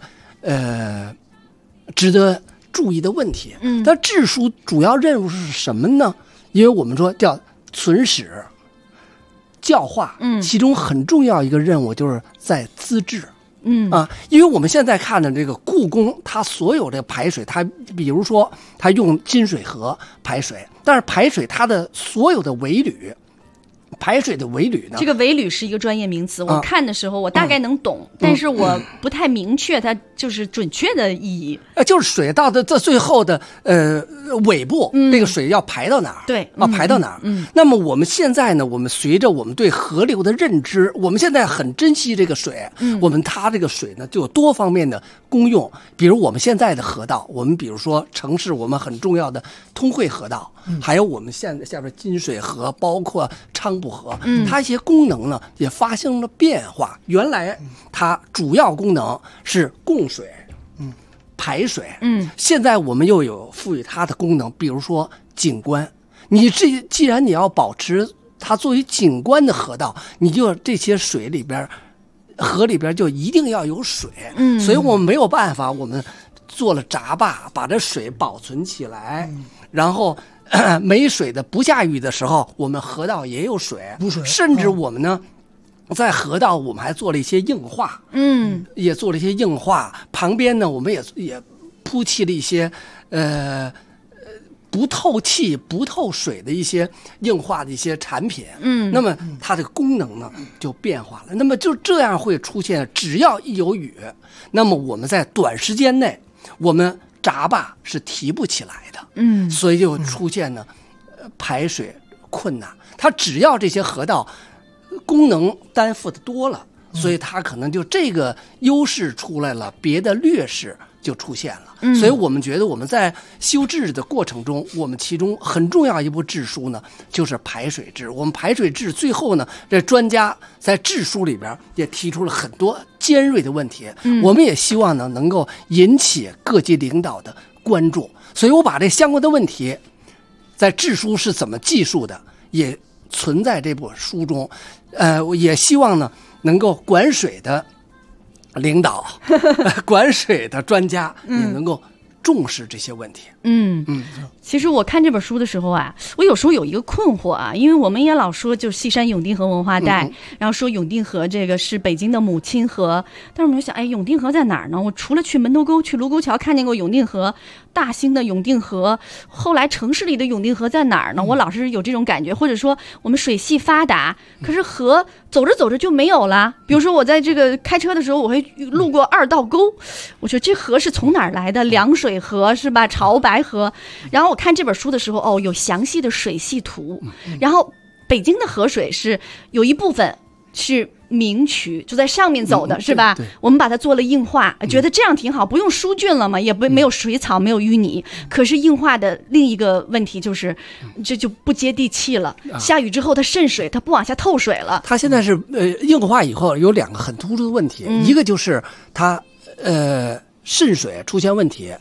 Speaker 4: 值得注意的问题。但治书主要任务是什么呢？因为我们说叫存史、教化，其中很重要一个任务就是在资治。因为我们现在看的这个故宫，它所有的排水，它比如说它用金水河排水，但是排水它的所有的围吕，排水的围吕呢？
Speaker 3: 这个围吕是一个专业名词，我看的时候我大概能懂，但是我不太明确它就是准确的意义。
Speaker 4: 就是水到的这最后的尾部，这个水要排到哪儿？
Speaker 3: 对
Speaker 4: 排到哪儿？那么我们现在呢，我们随着我们对河流的认知，我们现在很珍惜这个水，我们它这个水呢就有多方面的功用。比如我们现在的河道，我们比如说城市我们很重要的通惠河道，还有我们现在下边金水河，包括昌浦河，它一些功能呢也发生了变化。原来它主要功能是供水。排水，现在我们又有赋予它的功能，比如说景观。你既然你要保持它作为景观的河道，你就这些水里边、河里边就一定要有水。所以我们没有办法，我们做了闸坝，把这水保存起来，然后没水的不下雨的时候，我们河道也有水，
Speaker 5: 补水，
Speaker 4: 甚至我们呢。在河道，我们还做了一些硬化，也做了一些硬化。旁边呢，我们也铺砌了一些不透气、不透水的一些硬化的一些产品。那么它的功能呢就变化了。那么就这样会出现，只要一有雨，那么我们在短时间内，我们闸坝是提不起来的。所以就出现呢排水困难。它只要这些河道功能担负的多了，所以它可能就这个优势出来了，别的劣势就出现了。所以我们觉得我们在修治的过程中，我们其中很重要一部治书呢，就是排水制。我们排水制最后呢，这专家在治书里边也提出了很多尖锐的问题，我们也希望呢能够引起各级领导的关注。所以我把这相关的问题，在治书是怎么计数的，也存在这部书中。我也希望呢，能够管水的领导、管水的专家也能够重视这些问题。
Speaker 3: 其实我看这本书的时候啊，我有时候有一个困惑啊，因为我们也老说就是西山永定河文化带，然后说永定河这个是北京的母亲河，但是我就想，永定河在哪儿呢？我除了去门头沟、去卢沟桥看见过永定河，大兴的永定河，后来城市里的永定河在哪儿呢？我老是有这种感觉，或者说我们水系发达，可是河走着走着就没有了。比如说我在这个开车的时候，我会路过二道沟，我觉得这河是从哪儿来的？凉水河是吧？潮白河。然后我看这本书的时候，有详细的水系图，然后北京的河水是有一部分是明渠，就在上面走的，是吧？我们把它做了硬化，觉得这样挺好，不用疏浚了嘛，也没有水草，没有淤泥。可是硬化的另一个问题就是，这就不接地气了。下雨之后它渗水，它不往下透水了。
Speaker 4: 它现在是硬化以后有两个很突出的问题，一个就是它渗水出现问题，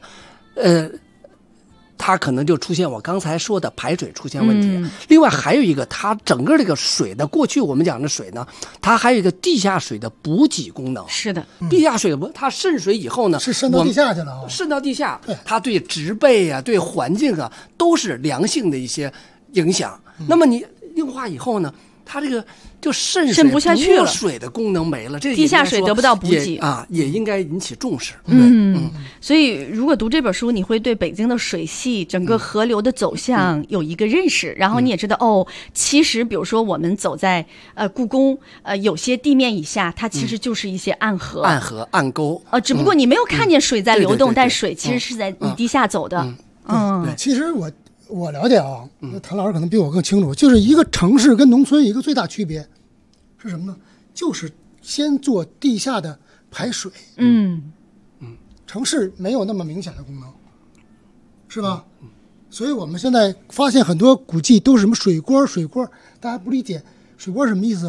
Speaker 4: 它可能就出现我刚才说的排水出现问题。另外还有一个，它整个这个水的，过去我们讲的水呢，它还有一个地下水的补给功能。
Speaker 3: 是的，
Speaker 4: 地下水它渗水以后呢，
Speaker 5: 是渗到地下去了
Speaker 4: 渗到地下，它对植被啊、对环境啊都是良性的一些影响。那么你硬化以后呢，它这个就渗
Speaker 3: 不下去了，
Speaker 4: 水的功能没了，这
Speaker 3: 地下水得不到补给
Speaker 4: 也应该引起重视。
Speaker 3: 所以如果读这本书，你会对北京的水系、整个河流的走向有一个认识，然后你也知道其实比如说我们走在故宫，有些地面以下，它其实就是一些暗河、
Speaker 4: 暗沟，
Speaker 3: 只不过你没有看见水在流动，但水其实是在你地下走的。
Speaker 5: 对，其实我了解啊，谭老师可能比我更清楚，就是一个城市跟农村一个最大区别是什么呢？就是先做地下的排水。城市没有那么明显的功能，是吧？所以我们现在发现很多古迹都是什么水锅，大家不理解水锅什么意思？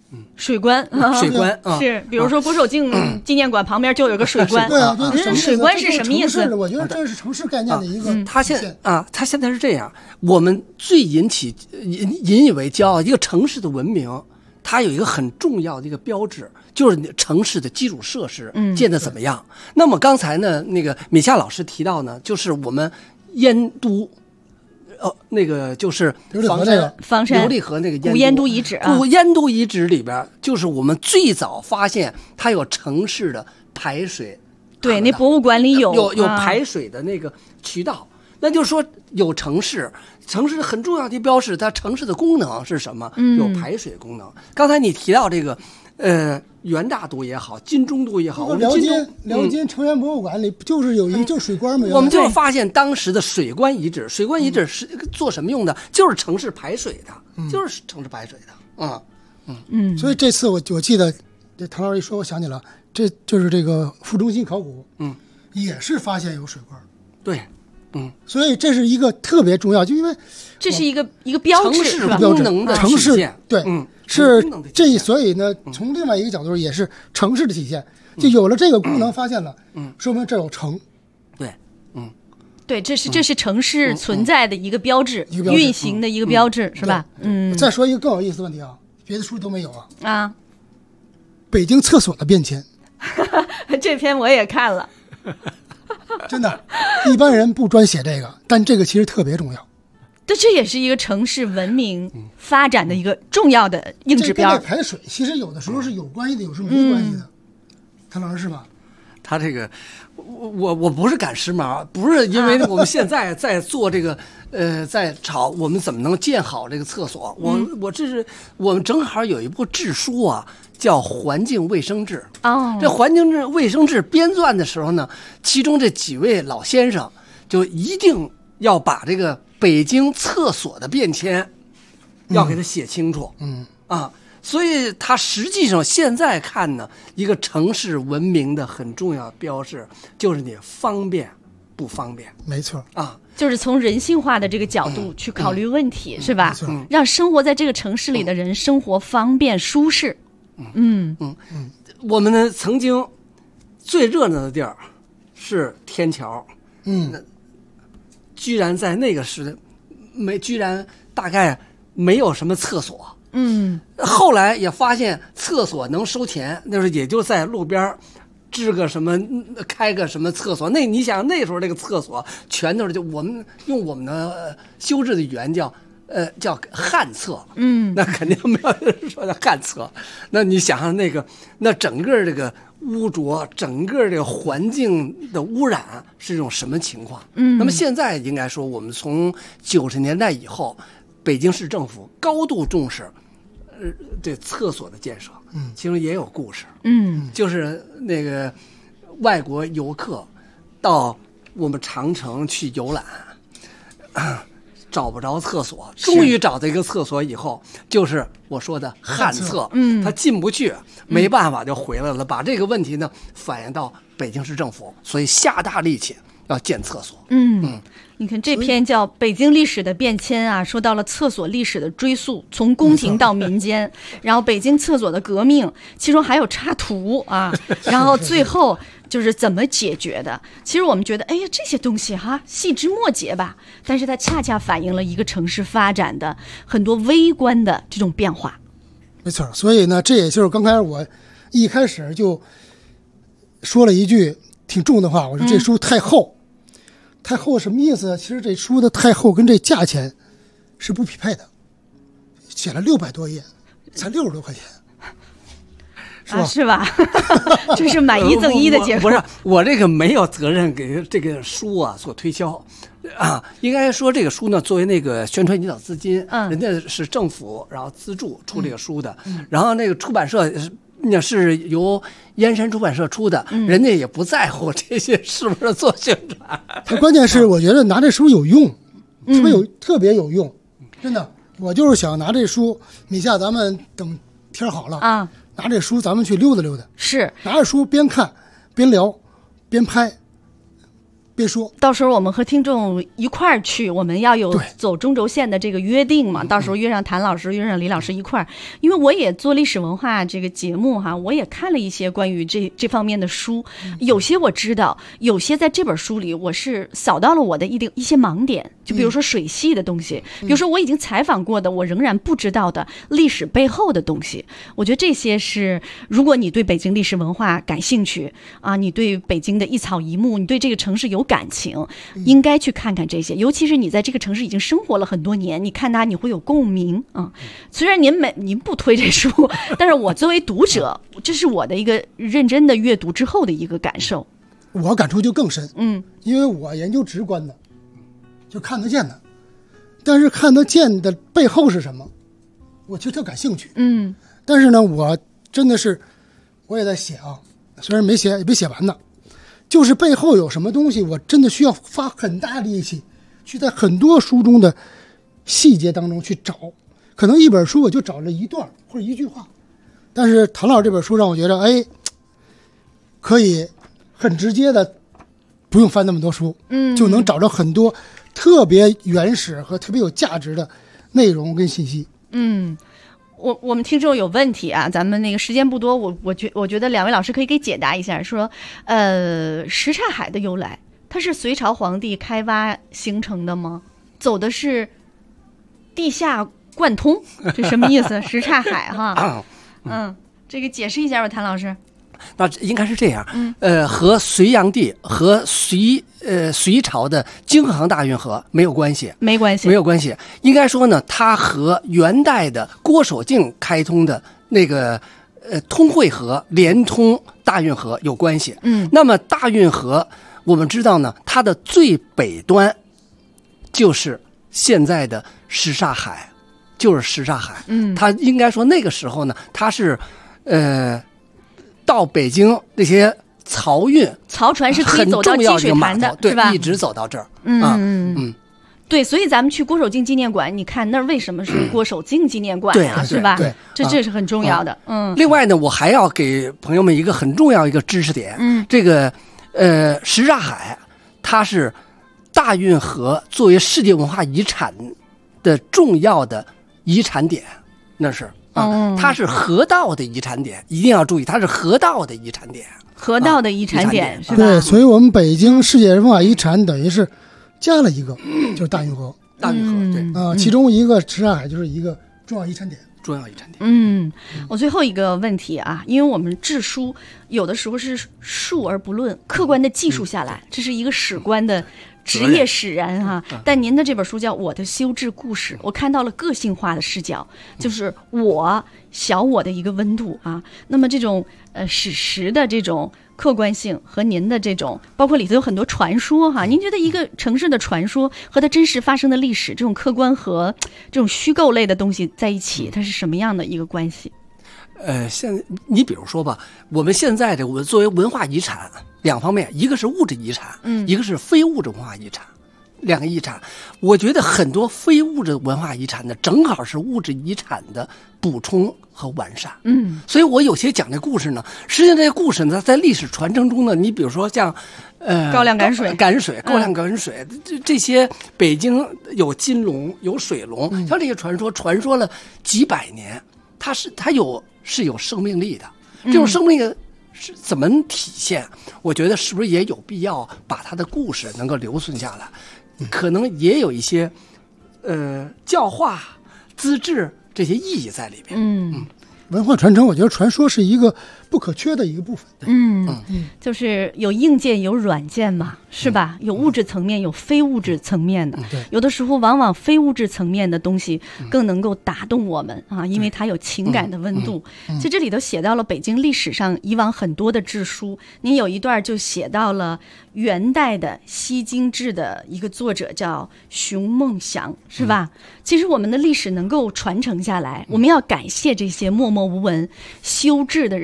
Speaker 3: 水关，
Speaker 4: 水关
Speaker 3: 是，比如说郭守敬纪念馆旁边就有个水关。
Speaker 5: 对啊，
Speaker 3: 水关是什么意思？
Speaker 5: 我觉得这是城市概念的一个。
Speaker 4: 他现在是这样，我们最引以为骄傲一个城市的文明，它有一个很重要的一个标志，就是城市的基础设施建得怎么样。那么刚才呢，那个米夏老师提到呢，就是我们燕都。那个就是
Speaker 3: 房山
Speaker 4: 琉璃河那个
Speaker 3: 古燕都遗址
Speaker 4: 古燕都遗址里边，就是我们最早发现它有城市的排水，
Speaker 3: 对，那博物馆里有
Speaker 4: 排水的那个渠道，那就是说有城市很重要的标识，它城市的功能是什么？有排水功能。刚才你提到这个元大都也好，金钟都也好，
Speaker 5: 辽金城垣博物馆里就是有一就水关嘛。
Speaker 4: 我们就发现当时的水关遗址是做什么用的？就是城市排水的，就是城市排水的。
Speaker 5: 所以这次我记得这唐老师一说，我想起了，这就是这个副中心考古，也是发现有水关。
Speaker 4: 对。
Speaker 5: 所以这是一个特别重要，就因为
Speaker 3: 这是一个标志，
Speaker 4: 城市功能的
Speaker 5: 城市对，是这，所以呢，从另外一个角度也是城市的体现，就有了这个功能发现了，说明这有城，
Speaker 4: 对，
Speaker 3: 对，这是城市存在的一个标志，运行的一个标志，是吧？
Speaker 5: 再说一个更有意思的问题啊，别的书都没有
Speaker 3: 啊，
Speaker 5: 北京厕所的变迁，
Speaker 3: 这篇我也看了。
Speaker 5: 真的，一般人不专写这个，但这个其实特别重要。
Speaker 3: 对，这也是一个城市文明发展的一个重要的硬指标。
Speaker 5: 这排水其实有的时候是有关系的，有时候没关系的。谭老师是吧？
Speaker 4: 他这个，我不是赶时髦，不是因为我们现在在做这个，在吵我们怎么能建好这个厕所。我们正好有一部志书啊，叫《环境卫生志》。这《环境卫生志》编撰的时候呢，其中这几位老先生就一定要把这个北京厕所的变迁，要给它写清楚。所以它实际上现在看呢，一个城市文明的很重要标志就是你方便不方便。
Speaker 5: 没错
Speaker 3: 就是从人性化的这个角度去考虑问题，是吧？让生活在这个城市里的人生活方便舒适。
Speaker 4: 我们呢曾经最热闹的地儿是天桥，居然在那个时居然大概没有什么厕所。后来也发现厕所能收钱，就是也就在路边支个什么开个什么厕所。那你想那时候这个厕所全都是就我们用我们的修治的语言叫旱厕。那肯定没有人说叫旱厕。那你想想那整个这个污浊，整个这个环境的污染是一种什么情况？那么现在应该说我们从90年代以后，北京市政府高度重视对厕所的建设，其中也有故事。就是那个外国游客到我们长城去游览，找不着厕所，终于找到一个厕所以后，就是我说的旱厕。他进不去，没办法就回来了。把这个问题呢反映到北京市政府，所以下大力气要建厕所。
Speaker 3: 你看这篇叫《北京历史的变迁》啊，说到了厕所历史的追溯，从宫廷到民间，然后北京厕所的革命，其中还有插图啊，然后最后就是怎么解决的。其实我们觉得，哎呀，这些东西细枝末节吧，但是它恰恰反映了一个城市发展的很多微观的这种变化。
Speaker 5: 没错，所以呢，这也就是刚才我一开始就说了一句挺重的话，我说这书太厚。太厚什么意思？其实这书的太厚跟这价钱是不匹配的，写了600多页，才60多块钱，是吧？
Speaker 3: 是吧？这是买1赠1的结果。
Speaker 4: 不是，我这个没有责任给这个书做推销应该说这个书呢，作为那个宣传引导资金，人家是政府然后资助出这个书的，然后那个出版社那是由燕山出版社出的，人家也不在乎这些是不是做宣传。
Speaker 5: 他关键是我觉得拿这书有用，特别有用，真的。我就是想拿这书，米夏，咱们等天好了拿这书咱们去溜达溜达。
Speaker 3: 是，
Speaker 5: 拿着书边看边聊边拍， 别说，
Speaker 3: 到时候我们和听众一块儿去，我们要有
Speaker 5: 对
Speaker 3: 走中轴线的这个约定嘛。到时候约上谭老师，约上李老师一块儿，因为我也做历史文化这个节目哈，我也看了一些关于这方面的书，有些我知道，有些在这本书里我是扫到了我的一些盲点，就比如说水系的东西，比如说我已经采访过的，我仍然不知道的历史背后的东西。我觉得这些是，如果你对北京历史文化感兴趣啊，你对北京的一草一木，你对这个城市有感情，应该去看看这些。尤其是你在这个城市已经生活了很多年，你看它你会有共鸣啊。虽然您不推这书，但是我作为读者，这是我的一个认真的阅读之后的一个感受。
Speaker 5: 我感触就更深，因为我研究直观的，就看得见的，但是看得见的背后是什么，我就特感兴趣。但是呢，我真的是，我也在写啊，虽然没写完呢，就是背后有什么东西，我真的需要花很大力气，去在很多书中的细节当中去找。可能一本书我就找了一段或者一句话，但是唐老师这本书让我觉得，可以很直接的，不用翻那么多书，就能找到很多特别原始和特别有价值的内容跟信息。
Speaker 3: 我们听众有问题啊，咱们那个时间不多，我觉得两位老师可以给解答一下，说什刹海的由来，它是隋朝皇帝开挖形成的吗？走的是地下贯通，这什么意思？什刹海哈，这个解释一下吧，谭老师。
Speaker 4: 那应该是这样，和隋炀帝和隋朝的京杭大运河没有关系，没有关系。应该说呢，它和元代的郭守敬开通的那个通惠河连通大运河有关系。那么大运河我们知道呢，它的最北端就是现在的什刹海，它应该说那个时候呢，它是到北京那些漕
Speaker 3: 船是可以走到积水潭的，
Speaker 4: 对
Speaker 3: 是吧？
Speaker 4: 一直走到这儿。
Speaker 3: 对，所以咱们去郭守敬纪念馆，你看那儿为什么是郭守敬纪念馆啊？是吧？这是很重要的。
Speaker 4: 另外呢，我还要给朋友们一个很重要一个知识点。这个什刹海，它是大运河作为世界文化遗产的重要的遗产点，那是。它是河道的遗产点，一定要注意，它是河道的遗产点。
Speaker 3: 河道的遗产点是吧？
Speaker 5: 对，所以我们北京世界文化遗产等于是加了一个，就是大运河。对其中一个什刹海就是一个重要遗产点。
Speaker 3: 我最后一个问题啊，因为我们治书有的时候是述而不论，客观的记述下来，这是一个史官的职业使然哈。但您的这本书叫《我的修治故事》，我看到了个性化的视角，就是我的一个温度啊。那么这种史实的这种客观性和您的这种，包括里头有很多传说哈，您觉得一个城市的传说和它真实发生的历史，这种客观和这种虚构类的东西在一起，它是什么样的一个关系？
Speaker 4: 现你比如说吧，我们现在的我们作为文化遗产两方面，一个是物质遗产，一个是非物质文化遗产，两个遗产。我觉得很多非物质文化遗产呢，正好是物质遗产的补充和完善。所以我有些讲的故事呢，实际上这些故事呢，在历史传承中呢，你比如说像
Speaker 3: 高粱赶水，
Speaker 4: 高粱赶水，这些北京有金龙有水龙，像这些传说了几百年，它是有生命力的。这种生命力是怎么体现？我觉得是不是也有必要把它的故事能够留存下来？可能也有一些教化、资治这些意义在里边。
Speaker 5: 文化传承，我觉得传说是一个不可缺的一个部分。
Speaker 3: 就是有硬件有软件嘛，是吧？有物质层面有非物质层面的。有的时候往往非物质层面的东西更能够打动我们啊，因为它有情感的温度。其实这里头写到了北京历史上以往很多的志书，您有一段就写到了元代的西京志的一个作者叫熊梦祥，是吧？其实我们的历史能够传承下来，我们要感谢这些默默无闻修志的人。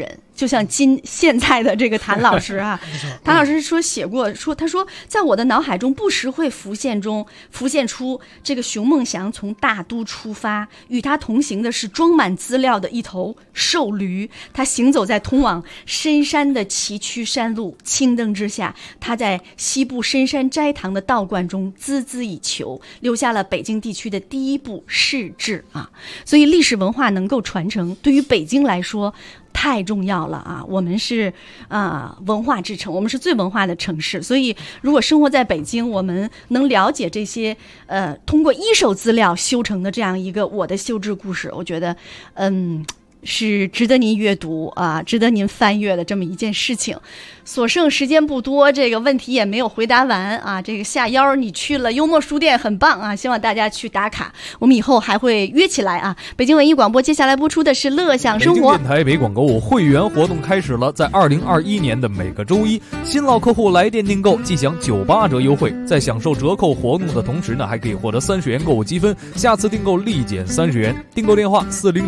Speaker 3: 就像现在的这个谭老师啊，谭老师写过，他说在我的脑海中不时会浮现出这个熊梦祥从大都出发，与他同行的是装满资料的一头瘦驴，他行走在通往深山的崎岖山路，青灯之下，他在西部深山斋堂的道观中孜孜以求，留下了北京地区的第一部世志啊。所以历史文化能够传承，对于北京来说太重要了啊！我们是文化之城，我们是最文化的城市，所以如果生活在北京，我们能了解这些通过一手资料修成的这样一个我的修志故事，我觉得是值得您阅读啊，值得您翻阅的这么一件事情。所剩时间不多，这个问题也没有回答完啊。这个下腰你去了幽默书店很棒啊，希望大家去打卡。我们以后还会约起来啊。北京文艺广播接下来播出的是乐享生活。
Speaker 12: 北京电台北广购物会员活动开始了，在2021年的每个周一，新老客户来电订购即享98折优惠，在享受折扣活动的同时呢，还可以获得30元购物积分，下次订购立减30元。订购电话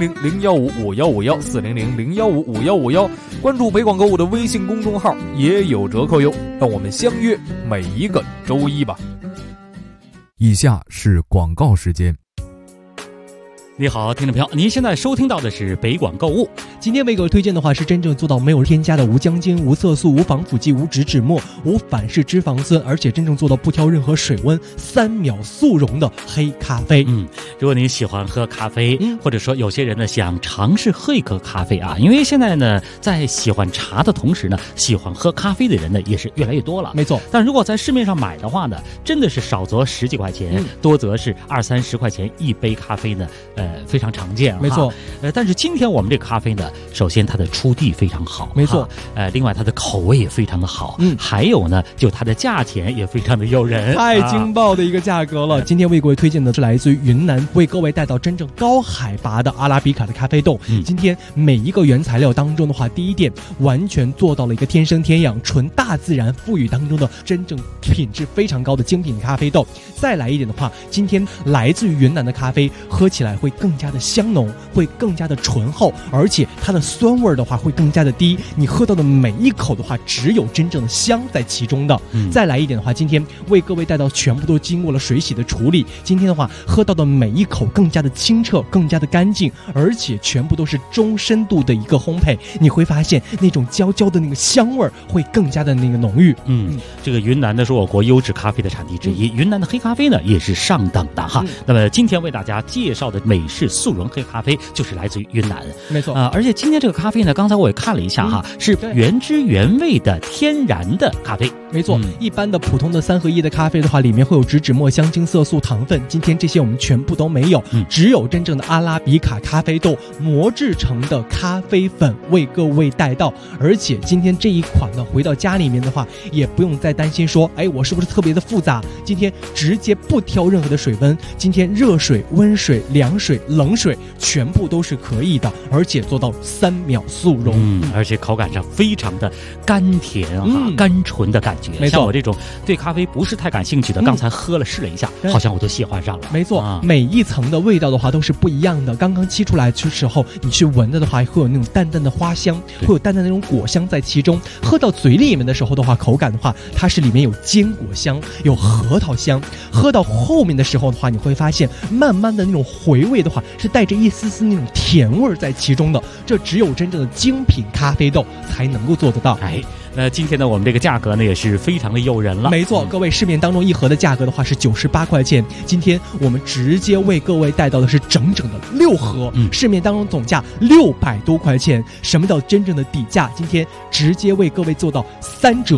Speaker 12: 400-015-5151，400-015-5151，关注北广购物的微信公众号也有折扣哟，让我们相约每一个周一吧。
Speaker 13: 以下是广告时间。
Speaker 14: 你好，听众朋友，您现在收听到的是北广购物。
Speaker 15: 今天为各位推荐的话是真正做到没有添加的无姜精、无色素、无防腐剂、无植脂末、无反式脂肪酸，而且真正做到不挑任何水温，3秒速溶的黑咖啡。
Speaker 14: 如果您喜欢喝咖啡，或者说有些人呢想尝试喝一口咖啡啊，因为现在呢在喜欢茶的同时呢，喜欢喝咖啡的人呢也是越来越多了。
Speaker 15: 没错，
Speaker 14: 但如果在市面上买的话呢，真的是少则10几块钱，多则是20-30块钱一杯咖啡呢，非常常见。
Speaker 15: 没错，
Speaker 14: 但是今天我们这个咖啡呢，首先它的出地非常好，
Speaker 15: 没错，
Speaker 14: 另外它的口味也非常的好，还有呢，就它的价钱也非常的诱人，
Speaker 15: 太劲爆的一个价格了。今天为各位推荐的是来自于云南，为各位带到真正高海拔的阿拉比卡的咖啡豆。今天每一个原材料当中的话，第一点完全做到了一个天生天养、纯大自然赋予当中的真正品质非常高的精品咖啡豆。再来一点的话，今天来自于云南的咖啡喝起来会更加的香浓，会更加的醇厚，而且它的酸味的话会更加的低，你喝到的每一口的话只有真正的香在其中的。再来一点的话，今天为各位带到全部都经过了水洗的处理，今天的话喝到的每一口更加的清澈，更加的干净，而且全部都是中深度的一个烘焙，你会发现那种焦焦的那个香味会更加的那个浓郁。
Speaker 14: 这个云南呢是我国优质咖啡的产地之一，云南的黑咖啡呢也是上等的哈。那么今天为大家介绍的美式速溶黑咖啡就是来自于云南。
Speaker 15: 没错
Speaker 14: 而且今天这个咖啡呢，刚才我也看了一下哈，是原汁原味的天然的咖啡。
Speaker 15: 没错，一般的普通的3合1的咖啡的话，里面会有植脂末、香精、色素、糖分，今天这些我们全部都没有，只有真正的阿拉比卡咖啡豆磨制成的咖啡粉为各位带到。而且今天这一款呢，回到家里面的话，也不用再担心说，我是不是特别的复杂？今天直接不挑任何的水温，今天热水、温水、凉水、冷水全部都是可以的，而且做到3秒速溶。
Speaker 14: 而且口感上非常的甘甜甘醇的感觉。
Speaker 15: 没错，
Speaker 14: 像我这种对咖啡不是太感兴趣的，刚才喝了试了一下，好像我都喜欢上了。
Speaker 15: 没错，每一层的味道的话都是不一样的。刚刚沏出来的时候，你去闻的话，会有那种淡淡的花香，会有淡淡的那种果香在其中。喝到嘴里面的时候的话，口感的话，它是里面有坚果香，有核桃香。喝到后面的时候的话，你会发现慢慢的那种回味的话，是带着一丝丝那种甜味在其中的。这只有真正的精品咖啡豆才能够做得到。
Speaker 14: 那今天呢，我们这个价格呢也是非常的诱人了。
Speaker 15: 没错，各位，市面当中一盒的价格的话是98块钱，今天我们直接为各位带到的是整整的6盒，市面当中总价600多块钱。什么叫真正的底价？今天直接为各位做到3折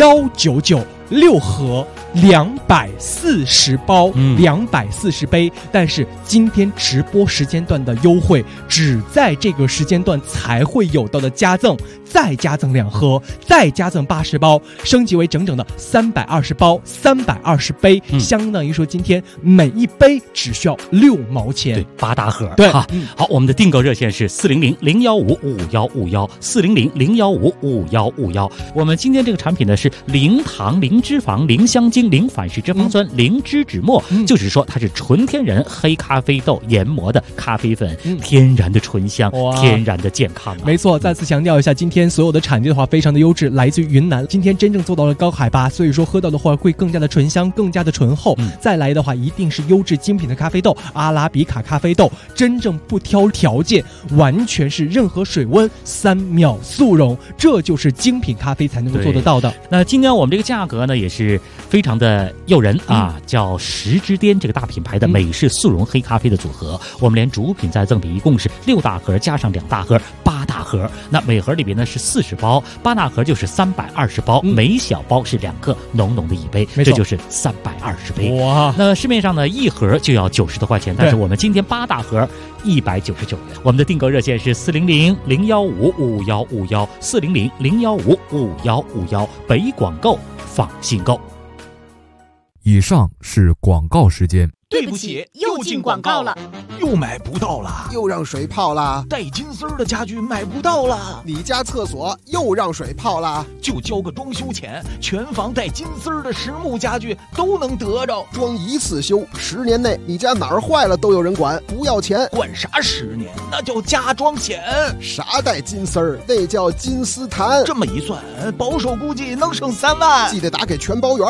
Speaker 15: ，199，6盒240包，240杯。但是今天直播时间段的优惠，只在这个时间段才会有到的加赠，再加赠2盒，再加赠80包，升级为整整的320包，320杯，相当于说今天每一杯只需要6毛钱，
Speaker 14: 对，8大盒。
Speaker 15: 对，
Speaker 14: 好，我们的订购热线是400-015-5151，400-015-5151。我们今天这个产品呢是零糖、零脂肪、零香精、 零反式脂肪酸、零脂脂末，就是说它是纯天然黑咖啡豆研磨的咖啡粉，天然的醇香，天然的健康。
Speaker 15: 没错，再次强调一下，今天所有的产地的话非常的优质，来自于云南。今天真正做到了高海拔，所以说喝到的话会更加的醇香，更加的醇厚。再来的话，一定是优质精品的咖啡豆，阿拉比卡咖啡豆，真正不挑条件，完全是任何水温3秒速溶，这就是精品咖啡才能够做得到的。
Speaker 14: 那今天我们这个价格呢，也是非常的诱人啊，叫10之巅这个大品牌的美式速溶黑咖啡的组合，我们连主品再赠比，一共是6大盒加上2大盒，8大盒。那每盒里边呢是40包，8大盒就是320包，每小包是2克浓浓的一杯，这就是320杯。
Speaker 15: 哇！
Speaker 14: 那市面上呢一盒就要90多块钱，但是我们今天8大盒199元。我们的订购热线是400-015-5151，400-015-5151，北广购放心购。
Speaker 13: 以上是广告时间。
Speaker 6: 对不起，又进广告了，又买不到了，
Speaker 9: 又让水泡了，
Speaker 6: 带金丝的家具买不到了，
Speaker 9: 你家厕所又让水泡了，
Speaker 6: 就交个装修钱，全房带金丝的实木家具都能得着，
Speaker 9: 装一次修，10年内你家哪儿坏了都有人管，不要钱。
Speaker 6: 管啥10年？那叫加装险。
Speaker 9: 啥带金丝儿？那叫金丝檀。
Speaker 6: 这么一算，保守估计能省3万。
Speaker 9: 记得打给全包圆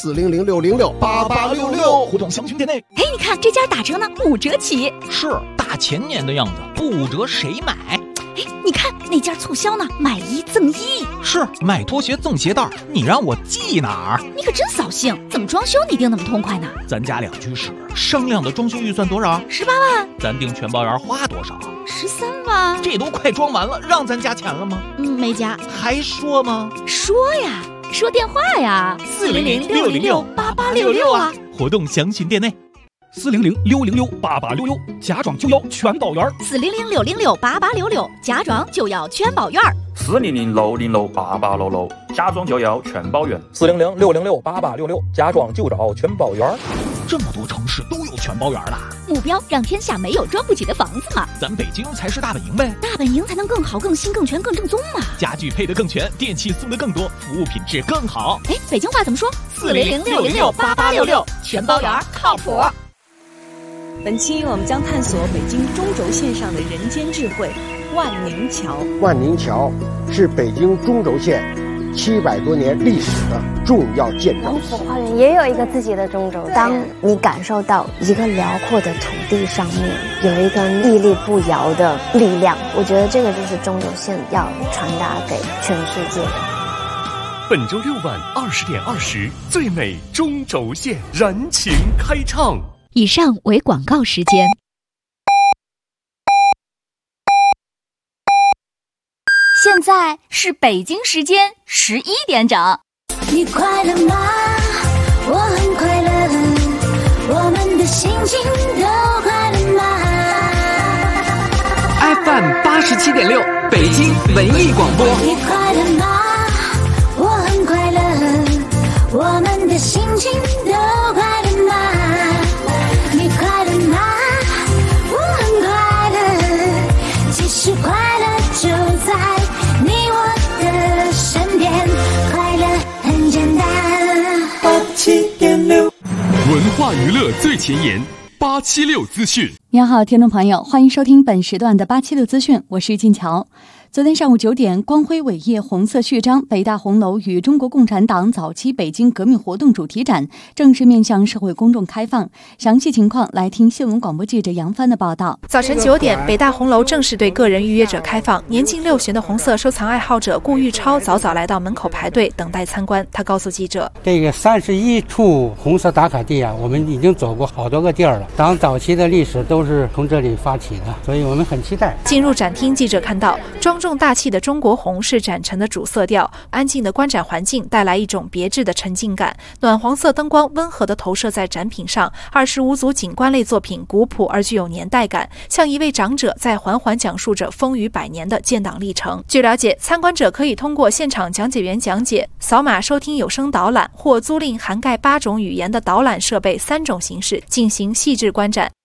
Speaker 9: ，400-606-8866，
Speaker 6: 互动详询店内。
Speaker 7: 哎，你看这家打折呢，5折起。
Speaker 6: 是大前年的样子，不5折谁买？
Speaker 7: 哎，你看那家促销呢，买1赠1。
Speaker 6: 是买拖鞋赠鞋带，你让我记哪儿？
Speaker 7: 你可真扫兴，怎么装修你定那么痛快呢？
Speaker 6: 咱家2居室，商量的装修预算多少
Speaker 7: ？18万。
Speaker 6: 咱订全包圆花多少
Speaker 7: ？13万。
Speaker 6: 这都快装完了，让咱加钱了吗？
Speaker 7: 没加。
Speaker 6: 还说吗？
Speaker 7: 说呀，说电话呀，400-606-8866啊。
Speaker 6: 活动详询店内。
Speaker 1: 400-606-8866，假装就要全包圆。
Speaker 7: 400-606-8866，假装就要全包圆。
Speaker 16: 400-606-8866，假装就要全包圆。
Speaker 17: 400-606-8866，假装就找全包圆。
Speaker 6: 这么多城市都有全包圆了，
Speaker 7: 目标让天下没有装不起的房子嘛。
Speaker 6: 咱北京才是大本营呗，
Speaker 7: 大本营才能更好、更新、更全、更正宗嘛。
Speaker 6: 家具配得更全，电器送得更多，服务品质更好。
Speaker 7: 哎，北京话怎么说？400-606-8866，全包圆靠谱。
Speaker 18: 本期我们将探索北京中轴线上的人间智慧——万宁桥。
Speaker 19: 万宁桥是北京中轴线700多年历史的重要建筑。
Speaker 20: 龙府花园也有一个自己的中轴线。当你感受到一个辽阔的土地上面有一个屹立不摇的力量，我觉得这个就是中轴线要传达给全世界的。
Speaker 1: 本周6晚20点20，最美中轴线燃情开唱。
Speaker 7: 以上为广告时间。现在是北京时间11点整。
Speaker 10: 你快乐吗？我很快乐，我们的心情都快乐吗
Speaker 11: ？FM 87.6，北京文艺广播。
Speaker 10: 你快乐吗？我很快乐，我们的心情都快乐吗？你快乐吗？我很快乐，其实快乐就在你我的身边，快乐很简单。87.6，
Speaker 1: 文化娱乐最前沿，876资讯。
Speaker 21: 您好，听众朋友，欢迎收听本时段的876资讯，我是金桥。昨天上午9点，光辉伟业红色序章北大红楼与中国共产党早期北京革命活动主题展正式面向社会公众开放。详细情况来听新闻广播记者杨帆的报道。
Speaker 22: 早晨9点，北大红楼正式对个人预约者开放。年近60旬的红色收藏爱好者顾玉超早早来到门口排队等待参观。他告诉记者：“
Speaker 23: 这个31处红色打卡地啊，我们已经走过好多个地儿了。党早期的历史都是从这里发起的，所以我们很期待。”
Speaker 22: 进入展厅，记者看到庄重大气的中国红是展陈的主色调，安静的观展环境带来一种别致的沉浸感。暖黄色灯光温和地投射在展品上，25组景观类作品古朴而具有年代感，像一位长者在缓缓讲述着风雨100年的建党历程。据了解，参观者可以通过现场讲解员讲解、扫码收听有声导览或租赁涵盖8种语言的导览设备3种形式进行细致观展。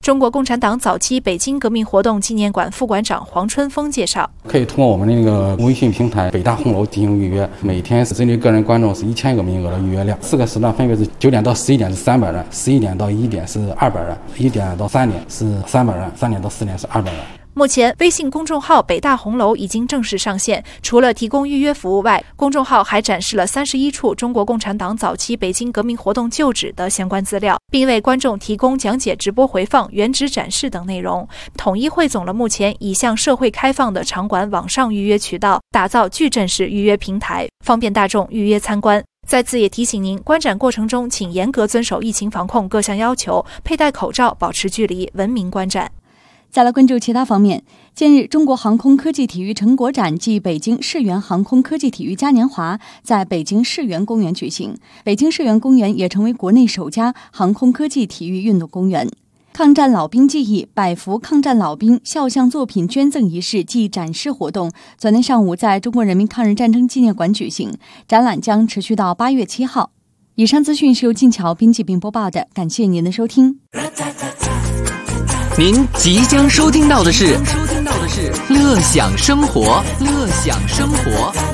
Speaker 22: 中国共产党早期北京革命活动纪念馆副馆长黄春风介绍，
Speaker 2: 可以通过我们那个微信平台北大红楼进行预约，每天是针对个人观众是1000个名额的预约量，4个时段分别是9点到11点是300人，11点到1点是200人，1点到3点是300人，3点到4点是200人。
Speaker 22: 目前，微信公众号北大红楼已经正式上线。除了提供预约服务外，公众号还展示了31处中国共产党早期北京革命活动旧址的相关资料，并为观众提供讲解、直播回放、原址展示等内容，统一汇总了目前已向社会开放的场馆网上预约渠道，打造矩阵式预约平台，方便大众预约参观。在此也提醒您，观展过程中请严格遵守疫情防控各项要求，佩戴口罩，保持距离，文明观展。
Speaker 21: 再来关注其他方面。近日，中国航空科技体育成果展暨北京世园航空科技体育嘉年华在北京世园公园举行。北京世园公园也成为国内首家航空科技体育运动公园。抗战老兵记忆100幅抗战老兵肖像作品捐赠仪式暨展示活动，昨天上午在中国人民抗日战争纪念馆举行，展览将持续到8月7号。以上资讯是由静桥编辑并播报的，感谢您的收听。
Speaker 11: 您即将收听到的是乐享生活，乐享生活。